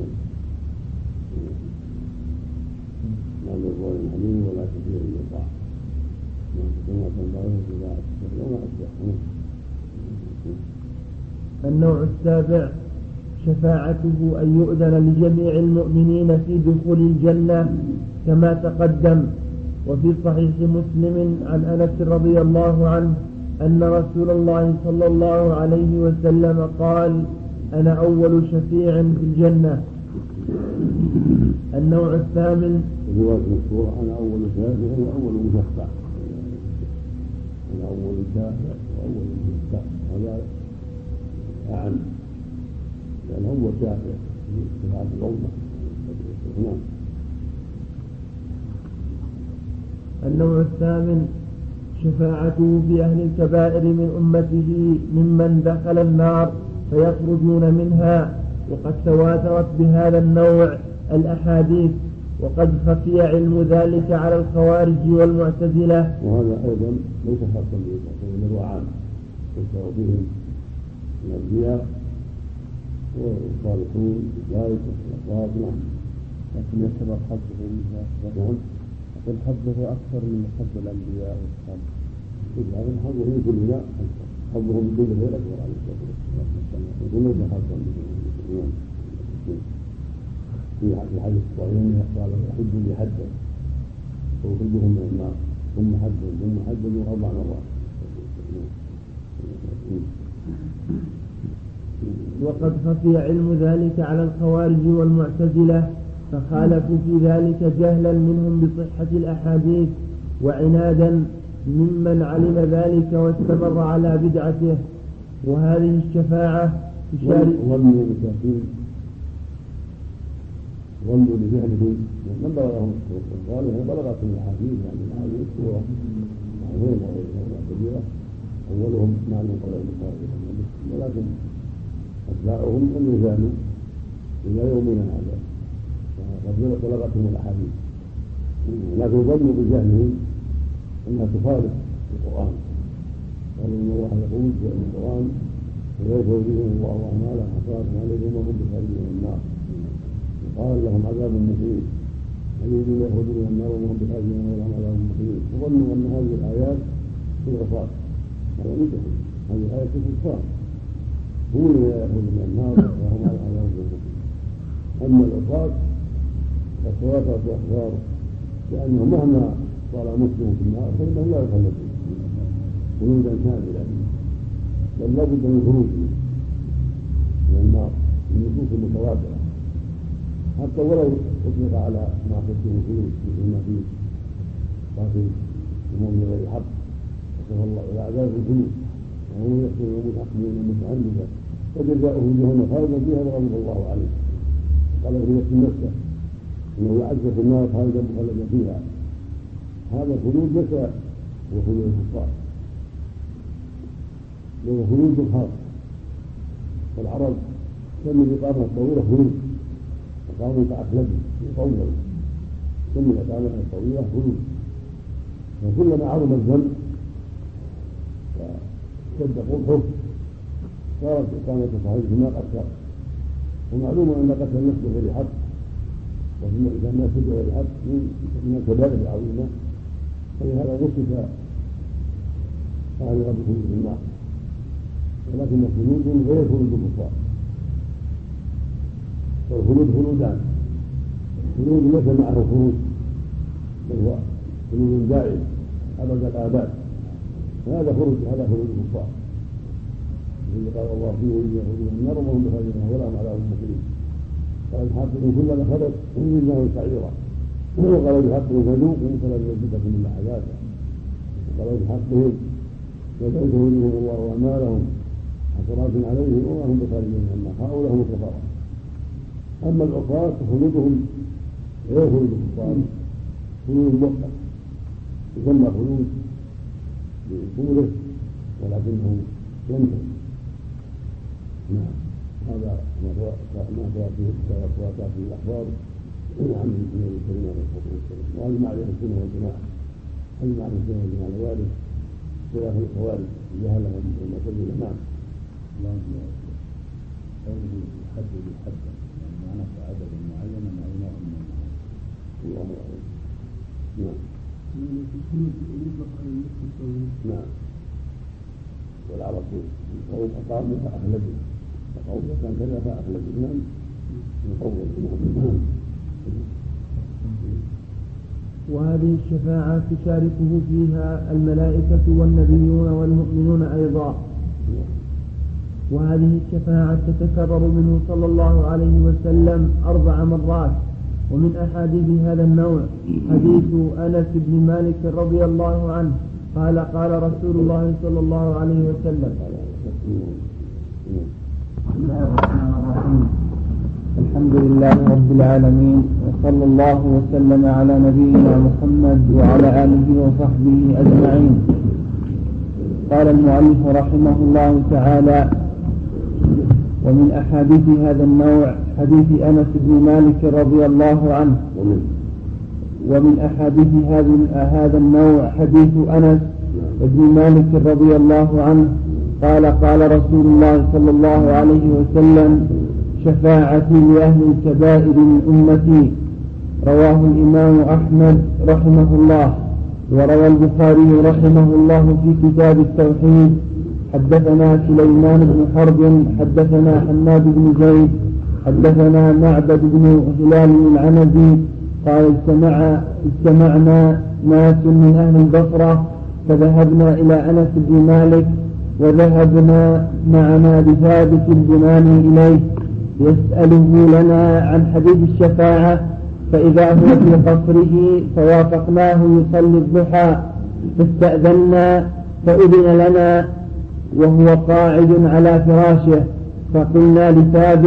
ما بالقول الحليم ولا كثير يطاع كما تنبغي شفاعة وما أصبح. النوع السابع شفاعته أن يؤذن لجميع المؤمنين في دخول الجنة كما تقدم. وفي صحيح مسلم عن أنس رضي الله عنه أن رسول الله صلى الله عليه وسلم قال أنا أول شفيع في الجنة. النوع الثامن رواية مشهورة أنا أول شافع وأول مشفع. أنا أول شافع وأول مشفع هذا أعم لأنه هو شافع في شفاعة الأمة. نعم. النوع الثامن شفاعته في أهل الكبائر من أمته ممن دخل النار فيخرجون منها. وقد تواترت بهذا النوع الأحاديث وقد خفي علم ذلك على الخوارج والمعتزلة. وهذا أيضا ليس خاصا بهم بل هو عام يشفع فيهم الأنبياء والصالحون ذلك والأخلاق. نعم. لكن يعتبر حظه منها يقول حظه أكثر من حظ الأنبياء والصالحين. هذا حظه من كل لا حظه من كل غير أكبر عليه الصلاة والسلام يقول ليس حظا منهم. في حديث الصحيحين قال حج بحجه ويخرجهم من النار ثم حج ثم حج أربع مرات. وقد خفي علم ذلك على الخوارج والمعتزلة فخالفوا في ذلك جهلا منهم بصحة الأحاديث وعنادا ممن علم ذلك واستمر على بدعته. وهذه الشفاعة ظن المساكين ظنوا بفعلهم من بلغهم قالوا هي بلغتهم الاحاديث يعني هذه الصوره معروفه وغيرها كبيره اولهم معلوم قول البخاري ولكن اتباعهم لم يزالوا الى يومنا هذا قد بلغتهم الاحاديث لكن ظنوا بجهلهم انها تخالف القران قالوا ان الله يقول في القران وليس يريدهم الله اعمالا حسرات عليهم وهم بخارجين من النار قال لهم عذاب مقيم يريدون يخرجون من النار وهم بخارجين ولهم عذاب مقيم وظنوا ان هذه الايات في العصاة هذا مثل هذه الايات في الكفار هم الذين يخرجون من النار وهم على عذاب مقيم اما العصاة فالصلاه واخبار لانه مهما طال مسلم في النار فانهم لا يخلدون خلودا كاملا بل لا بد من خروج من النار من النصوص المتواتره حتى ولو اطلق على ما فيه خلود مثل ما فيه قاتل المؤمن غير حق وصف الله الى عذاب الخلود وهو يقتل المتعقبين المتعمدا وجزاؤه جهنم خالدا فيها وغضب الله عليه قال في نفس نفسه انه يعذب في النار خالدا مخلدا فيها هذا الخلود ليس هو خلود الكفار له خلود خاص والعرب سمي الإقامة الطويلة خلود وقاموا كأخلد يطول سمي الإقامة الطويلة خلود وكلما عظم الذنب واشتد قبحه صارت إقامة صاحب الدماء أكثر ومعلوم أن قتل النفس بغير حق وإن إذا الناس بغير حق من الكبائر العظيمة فلهذا وصف أهل رب خلود في النار ولكن خلود غير خلود الكفار والخلود خلودان خلود ليس معه خروج بل هو خلود دائم ابد الاباد هذا خروج هذا خلود الكفار الذي قال الله فيه وإن يخرجون من النار وهم بخارجين ولا هم على المسلمين قال الحاقد كلما خبت انزلناه سعيرا وقال بحقهم فذوقوا فلن يزيدكم الا عذابا وقال بحقهم وسوف يريهم الله اعمالهم حسرات عليهم وما هم بخارجين من النار هؤلاء هم الكفار اما العصاة فخلودهم غير خلود الكفار خلود مؤقت يسمى خلود بطوله ولكنه ينتهي نعم هذا ما جاء فيه التواتر في الاخبار عن النبي الكريم عليه الصلاه والسلام واجمع عليه السنه والجماعه اجمع عليه السنه والجماعه على ذلك خلاف الخوارج جهلهم المعتزله نعم اللهم قوله يحدد حدا يعني معنى عدد معين او نوع من الله اعلم نعم نعم والعرب قوم اقاموا فاخلدوا وقوم كان كذا فاخلدوا نعم نعم وهذه الشفاعة تشاركه فيها الملائكة والنبيون والمؤمنون أيضا وهذه الشفاعة تتكرر منه صلى الله عليه وسلم أربع مرات ومن أحاديث هذا النوع حديث أنس بن مالك رضي الله عنه قال قال رسول الله صلى الله عليه وسلم بسم الله الرحمن الرحيم الحمد لله رب العالمين وصلى الله وسلم على نبينا محمد وعلى آله وصحبه أجمعين. قال المؤلف رحمه الله تعالى ومن أحاديث هذا النوع حديث أنس بن مالك رضي الله عنه ومن أحاديث هذا النوع حديث أنس بن مالك رضي الله عنه قال قال رسول الله صلى الله عليه وسلم شفاعتي لأهل الكبائر من أمتي. رواه الإمام أحمد رحمه الله. وروى البخاري رحمه الله في كتاب التوحيد حدثنا سليمان بن حرب حدثنا حماد بن زيد حدثنا معبد بن هلال العنزي قال اجتمع اجتمعنا ناس من أهل البصرة فذهبنا إلى أنس بن مالك وذهبنا معنا بثابت البناني إليه يسأله لنا عن حديث الشفاعة فإذا هو في قصره فوافقناه يصلي الضحى فاستأذنا فأذن لنا وهو قاعد على فراشه فقلنا لثابت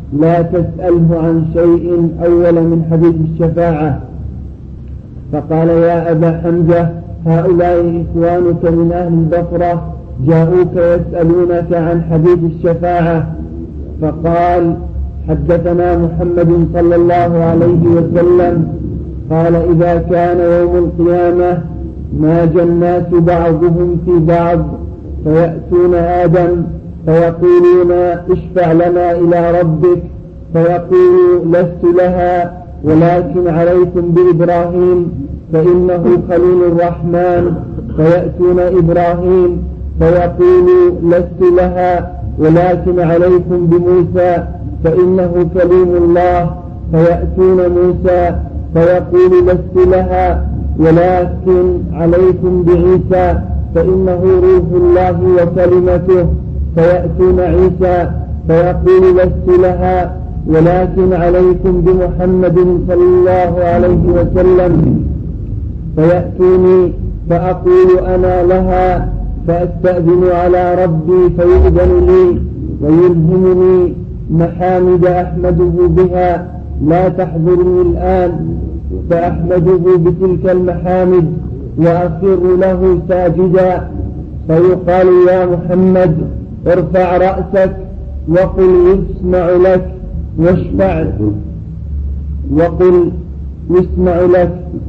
لا تسأله عن شيء أول من حديث الشفاعة. فقال يا أبا حمزة هؤلاء إخوانك من أهل البصرة جاءوك يسألونك عن حديث الشفاعة. فقال حدثنا محمد صلى الله عليه وسلم قال إذا كان يوم القيامة ماج الناس بعضهم في بعض فيأتون آدم فيقولون اشفع لنا إلى ربك فيقول لست لها ولكن عليكم بإبراهيم فإنه خليل الرحمن. فيأتون إبراهيم فيقول لست لها ولكن عليكم بموسى فإنه كليم الله. فيأتون موسى فيقول لست لها ولكن عليكم بعيسى فإنه روح الله وكلمته. فيأتون عيسى فيقول لست لها ولكن عليكم بمحمد صلى الله عليه وسلم. فيأتوني فأقول أنا لها فأستأذن على ربي فيؤذن لي ويلهمني محامد أحمده بها لا تحضرني الآن فأحمده بتلك المحامد وأخر له ساجدا. فيقال يا محمد ارفع رأسك وقل يسمع لك واشفع وقل يسمع لك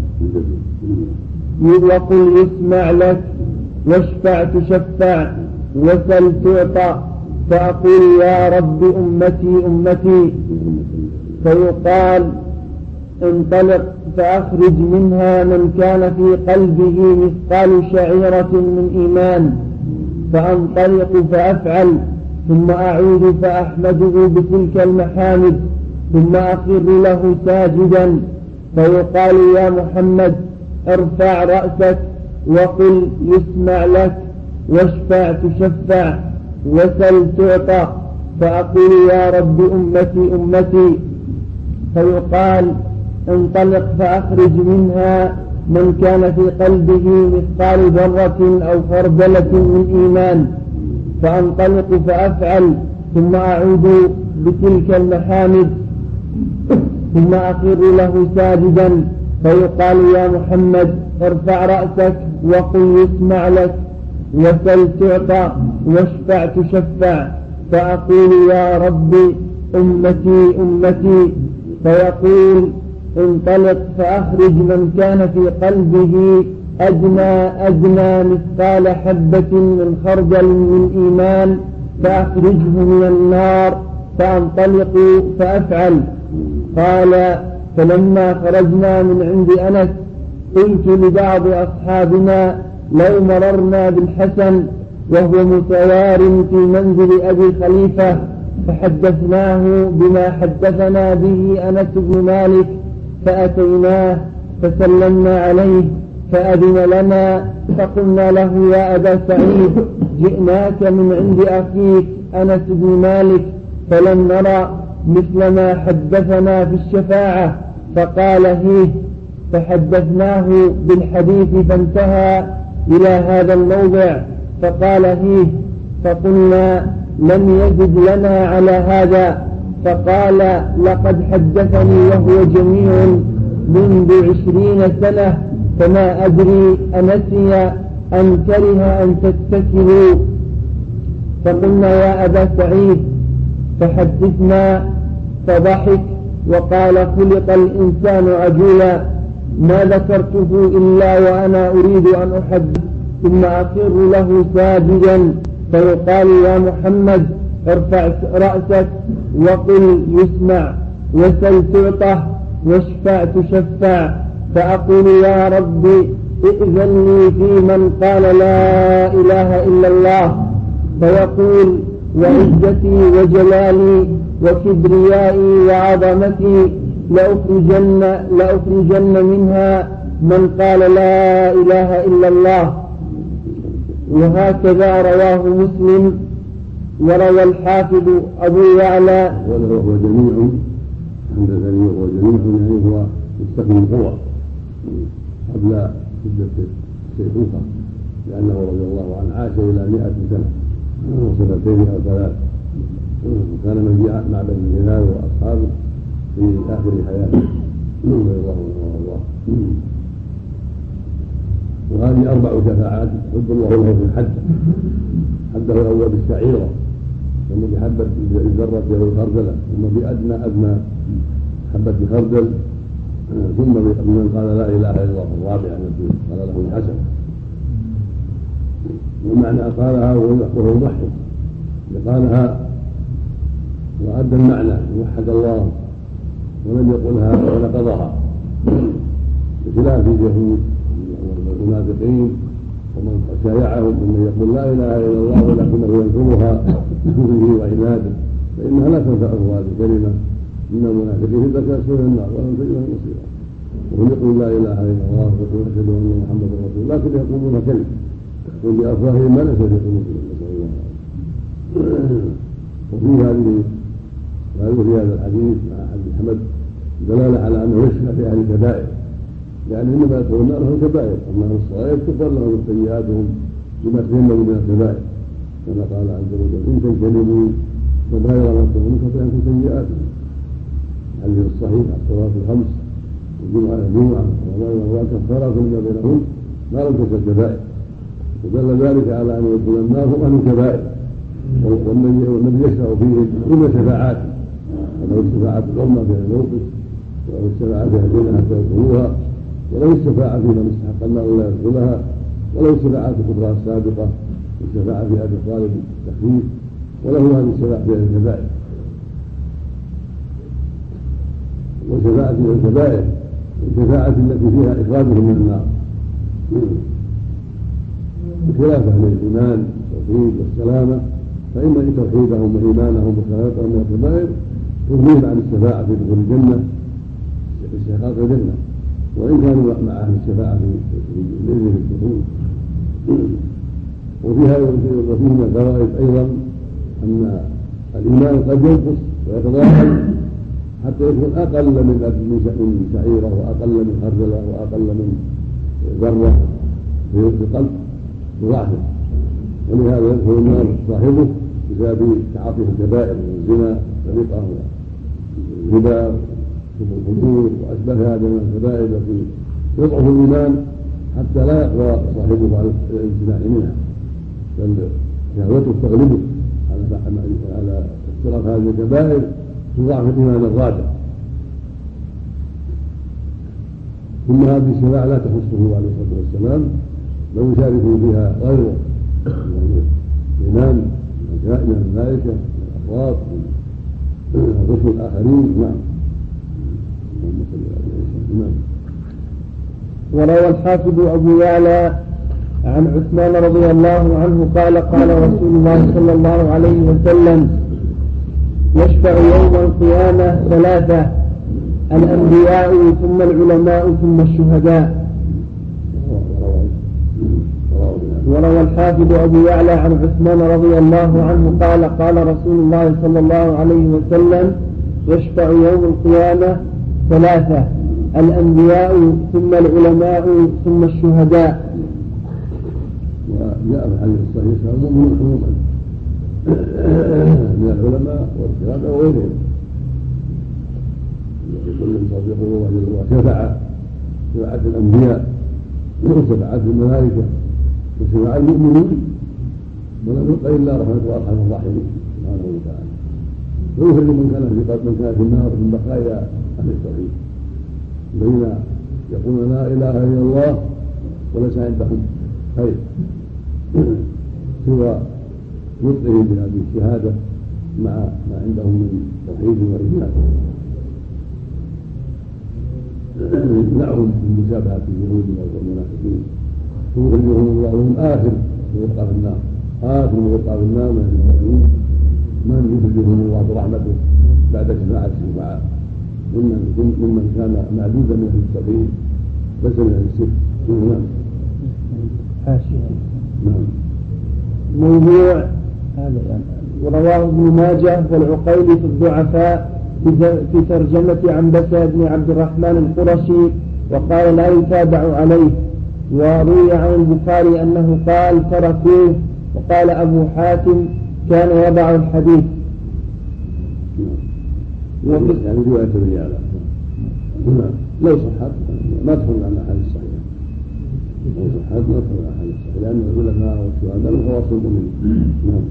وقل يسمع لك واشفع تشفع وسل تعطى. فأقول يا رب أمتي أمتي. فيقال انطلق فأخرج منها من كان في قلبه مثقال شعيرة من إيمان. فأنطلق فأفعل ثم أعود فأحمده بتلك المحامد ثم أخر له ساجدا. فيقال يا محمد ارفع رأسك وقل يسمع لك واشفع تشفع وسل تعطى. فأقول يا رب أمتي أمتي. فيقال انطلق فأخرج منها من كان في قلبه مثقال ذرة أو خردلة من إيمان. فأنطلق فأفعل ثم أعود بتلك المحامد ثم أخر له ساجدا. فيقال يا محمد ارفع رأسك وقل يسمع لك وسل تعطى واشفع تشفع. فأقول يا رب أمتي أمتي. فيقول انطلق فأخرج من كان في قلبه أدنى أدنى مثقال حبة من خردل من إيمان فأخرجه من النار. فأنطلق فأفعل. قال فلما خرجنا من عند أنس قلت لبعض أصحابنا لو مررنا بالحسن وهو متوار في منزل أبي خليفة فحدثناه بما حدثنا به أنس بن مالك فأتيناه فسلمنا عليه فأذن لنا فقلنا له يا أبا سعيد جئناك من عند أخيك أنس بن مالك فلم نرى مثل ما حدثنا في الشفاعة. فقال هيه. فحدثناه بالحديث فانتهى إلى هذا الموضع فقال هيه. فقلنا لم يزد لنا على هذا. فقال لقد حدثني وهو جميع منذ عشرين سنة فما أدري أنسي أن كره أن تتكلوا. فقلنا يا أبا سعيد فحدثنا. فضحك وقال خلق الإنسان عجولا ما ذكرته إلا وأنا أريد أن أحدث ثم أخر له ساجدا. فيقال يا محمد ارفع رأسك وقل يسمع وسل تعطى واشفع تشفع. فأقول يا رب ائذن لي في من قال لا إله إلا الله. فيقول وعزتي وجلالي وكبريائي وعظمتي لأخرجن, لأخرجن منها من قال لا إله إلا الله. وهكذا رواه مسلم. وروى الحافظ أبو يعلى وهو جميع عند ذلك هو جميع يعني هو مستقبل القوى قبل شدة الشيخوخة لأنه رضي الله عنه عاش إلى مئة سنة وسنتين أو ثلاث وكان من معبد بن هلال وأصحابه في آخر حياته رضي الله عنه وارضاه. وهذه أربع شفاعات يحب الله له في الحج. حده الأول بالشعيرة، ثم بحبة الذرة والخردلة، ثم بأدنى أدنى حبة خردل، ثم بمن قال لا إله إلا الله الرابع الذي قال له الحسن. ومعنى قالها وهو يضحك قالها وأدى المعنى وحد الله ولم يقلها ونقضها، بخلاف اليهود والمنافقين ومن شايعهم ومن يقول لا اله الا الله ولكنه ينكرها بكفره وعناده فانها لا تنفعه هذه الكلمه. ان المنافقين في الدكاكين النار ولم تجد لهم نصيرا، وهم يقولون لا اله الا الله ويقولون اشهد ان محمدا رسول الله، لكن يقولون كلمه وفي افواههم ما ليس في قلوبهم، نسال الله العافيه. وفي هذه وهذا في هذا الحديث مع حديث حمد دلاله على انه يشفع في اهل الكبائر، يعني انما يدخلون النار هم كبائر، اما اهل الصغائر تغفر لهم سيئاتهم بما تيمموا من الكبائر، كما قال عز وجل ان تجتنبوا كبائر ما تنهون كفر عنكم سيئاتكم. الحديث الصحيح الصلاه الخمس والجمعه الجمعه ورمضان كفاره لما بينهم ما لم تكن كبائر، ودل ذلك على ان يدخل النار هم اهل الكبائر، والنبي يشفع فيهم كل شفاعات، ولو الشفاعه العظمى في الموقف، ولو الشفاعه في اهلها حتى يدخلوها، ولو الشفاعة في من استحق النار لا يدخلها، ولو الشفاعة في الكبرى السابقة، والشفاعة في أبي طالب التخفيف، وله هذه الشفاعة في الكبائر. وشفاعة في الكبائر الشفاعة التي فيها إخراجهم من النار، بخلاف أهل الإيمان والتوحيد والسلامة، فإن توحيدهم وإيمانهم وسلامتهم من الكبائر تغنيهم عن الشفاعة في دخول الجنة استحقاق الجنة، وإن كانوا مع أهل الشفاعة في الإذن في الدخول. وفيها وفيه من الفوائد أيضا أن الإيمان قد ينقص ويتضاعف حتى يكون أقل من شعيرة وأقل من خردلة وأقل من ذرة في القلب بضعفه، ولهذا يدخل النار صاحبه بسبب تعاطيه الكبائر من الزنا والسرقة والربا والفجور وأشبه هذا من الكبائر التي يضعف الإيمان حتى لا يقوى صاحبه على الامتناع منها، بل شهوته تغلبه على اقتراف هذه الكبائر تضاعف الإيمان الرادع. ثم هذه الشفاعة لا تخصه عليه الصلاة والسلام، بل يشاركه فيها غيره من الإمام من الملائكة من الأفراد من الرسل الآخرين. نعم. وروى الحافظ أبو يعلى عن عثمان رضي الله عنه قال قال رسول الله صلى الله عليه وسلم يشفع يوم القيامة ثلاثة: الأنبياء ثم العلماء ثم الشهداء. وروى الحافظ أبو يعلى عن عثمان رضي الله عنه قال قال رسول الله صلى الله عليه وسلم يشفع يوم القيامة ثلاثة: الأنبياء ثم العلماء ثم الشهداء. وجاء في الحديث الصحيح المؤمن عموما من العلماء والشهداء وغيرهم، كل صديق الله شفع شفاعة الأنبياء وشفاعة الملائكة وشفاعة المؤمنين، ولم يبق إلا رحمة وأرحم الراحمين سبحانه وتعالى، ويخرج من كان في من كان في النار من بقايا أهل التوحيد الذين يقولون لا إله إلا الله وليس عندهم خير سوى نطقهم بهذه الشهادة مع ما عندهم من توحيد وإيمان. يمنعهم من مشابهة اليهود والمنافقين، ويخرجهم الله وهم آخر ويبقى في النار، آخر ويبقى في النار من المؤمنين من يخرجهم الله برحمته بعد شفاعة الشفعاء ممن كان معدودا من أهل التوحيد ليس من أهل الشرك. نعم. نعم. موضوع هذا ورواه ابن ماجه والعقيلي في الضعفاء في ترجمة عنبسة بن عبد الرحمن القرشي وقال لا يتابع عليه. وروي عن البخاري أنه قال تركوه، وقال أبو حاتم كان يضع الحديث. يعني رواية الرجال لو صحت ما تدخل على الأحاديث الصحيحة، لو صحت ما تدخل على الأحاديث الصحيحة، لأن العلماء والشهداء هم خواص المؤمنين. نعم.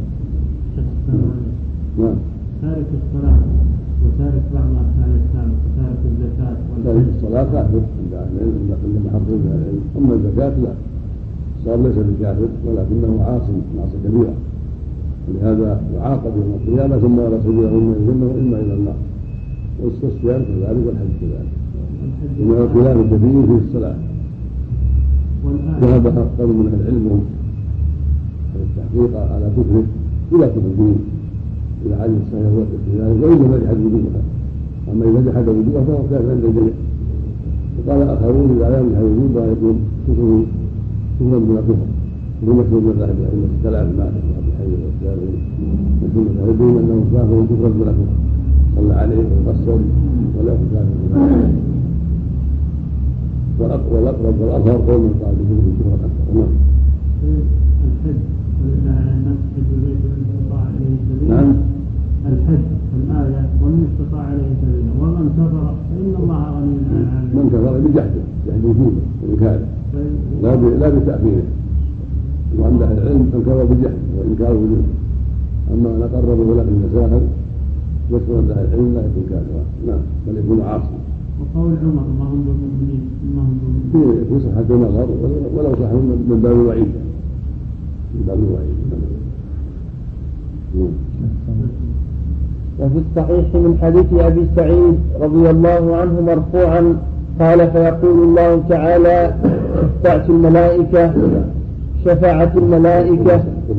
نعم. تارك الصلاة وتارك بعض أركان الإسلام وتارك الزكاة. تارك الصلاة كافر عند عند محرم العلم، أما الزكاة لا، صار ليس بكافر ولكنه عاصي معصية كبيرة، ولهذا يعاقب يوم القيامة ثم لا سبيل إما إلى الجنة وإما إلى النار. والصيام كذلك والحج كذلك، إنه خلاف كبير في الصلاة. ذهب أكثر من أهل العلم التحقيق على كفره إلى كفر الدين إلى حديث الصحيح والإختلاف، وإنما جحد وجوبها، أما إذا جحد وجوبها فهو كافر عند الجميع. وقال آخرون إذا لم يجحد وجوبها يكون كفره كفرا دون كفر، وهو مشهور من ذهب الأئمة الثلاث مع أبي حنيفة والشافعي، مشهور من أهل أنه كافر كفرا دون كفر، صلى عليه ويقصر ولا كفر. والأقرب والأظهر قول من قال بكفر كفرا أكثر. الحج ولله على الناس حج البيت ومن استطاع إليه سبيلا. نعم. الحج الآية ومن استطاع إليه سبيلا، ومن كفر فإن الله غني عن العالمين. من كفر بجحده جحد وجوده وإنكاره لا لا بتأخيره، وعند أهل العلم من كفر بجحده وإنكار وجوده، أما أن قربه لكن يتساهل يكفر عند أهل العلم لا يكون كافرا، نعم، بل يكون عاصيا. وقول عمر ما هم بالمؤمنين ما هم بالمؤمنين في صحة النظر ولو صح من باب الوعيد، من باب الوعيد. وفي الصحيح من حديث أبي سعيد رضي الله عنه مرفوعا قال فيقول الله تعالى شفعت الملائكة شفاعة الملائكة.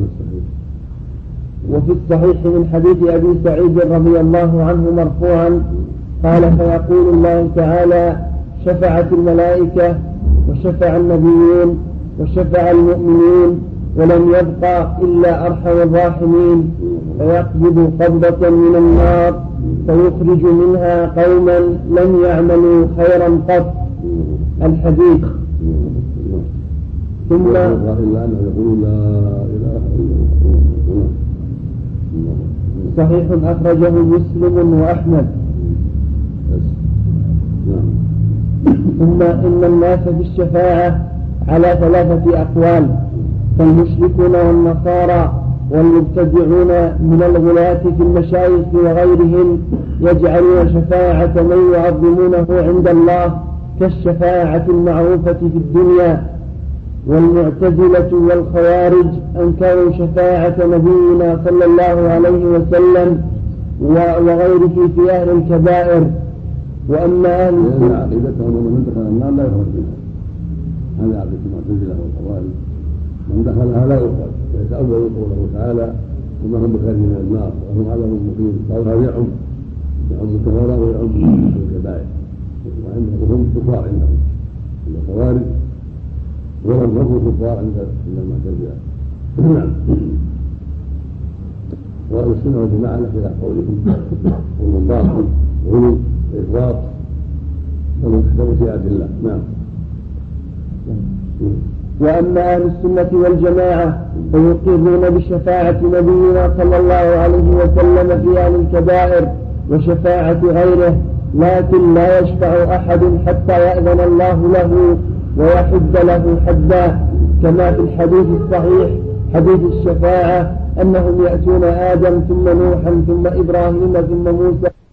وفي الصحيح من حديث أبي سعيد رضي الله عنه مرفوعا قال فيقول الله تعالى شفعت الملائكة وشفع النبيون وشفع المؤمنين ولم يبقى إلا أرحم الراحمين، فيقبض قبضة من النار فيخرج منها قوما لم يعملوا خيرا قط. الحديث. ثم صحيح أخرجه مسلم وأحمد. ثم إن الناس في الشفاعة على ثلاثة أقوال، فالمشركون والنصارى والمبتدعون من الغلاة في المشايخ وغيرهم يجعلون شفاعة من يعظمونه عند الله كالشفاعة المعروفة في الدنيا. والمعتزلة والخوارج أنكروا شفاعة نبينا صلى الله عليه وسلم وغيره في أهل الكبائر. وأما أهل السنة عقيدتهم ومن دخل النار لا يخرج منها، هذا عقيدة المعتزلة والخوارج، من دخلها لا يخرج، يتأول قوله تعالى وما هم بخارج من النار وهم عذاب مقيم، قال هذا يعم يعم الكفار ويعم الكبائر، وهم كفار عندهم عند الخوارج ولم يكن كفار عند المعتزلة. نعم. وأهل السنة والجماعة خلاف قولهم ومن باطل غلو وإفراط ومن تحت مشيئة الله. نعم. وأما أهل السنة والجماعة فيقرون بشفاعة نبينا صلى الله عليه وسلم في أهل الكبائر وشفاعة غيره، لكن لا يشفع أحد حتى يأذن الله له ويحد له حدا، كما في الحديث الصحيح حديث الشفاعة أنهم يأتون آدم ثم نوحا ثم إبراهيم ثم موسى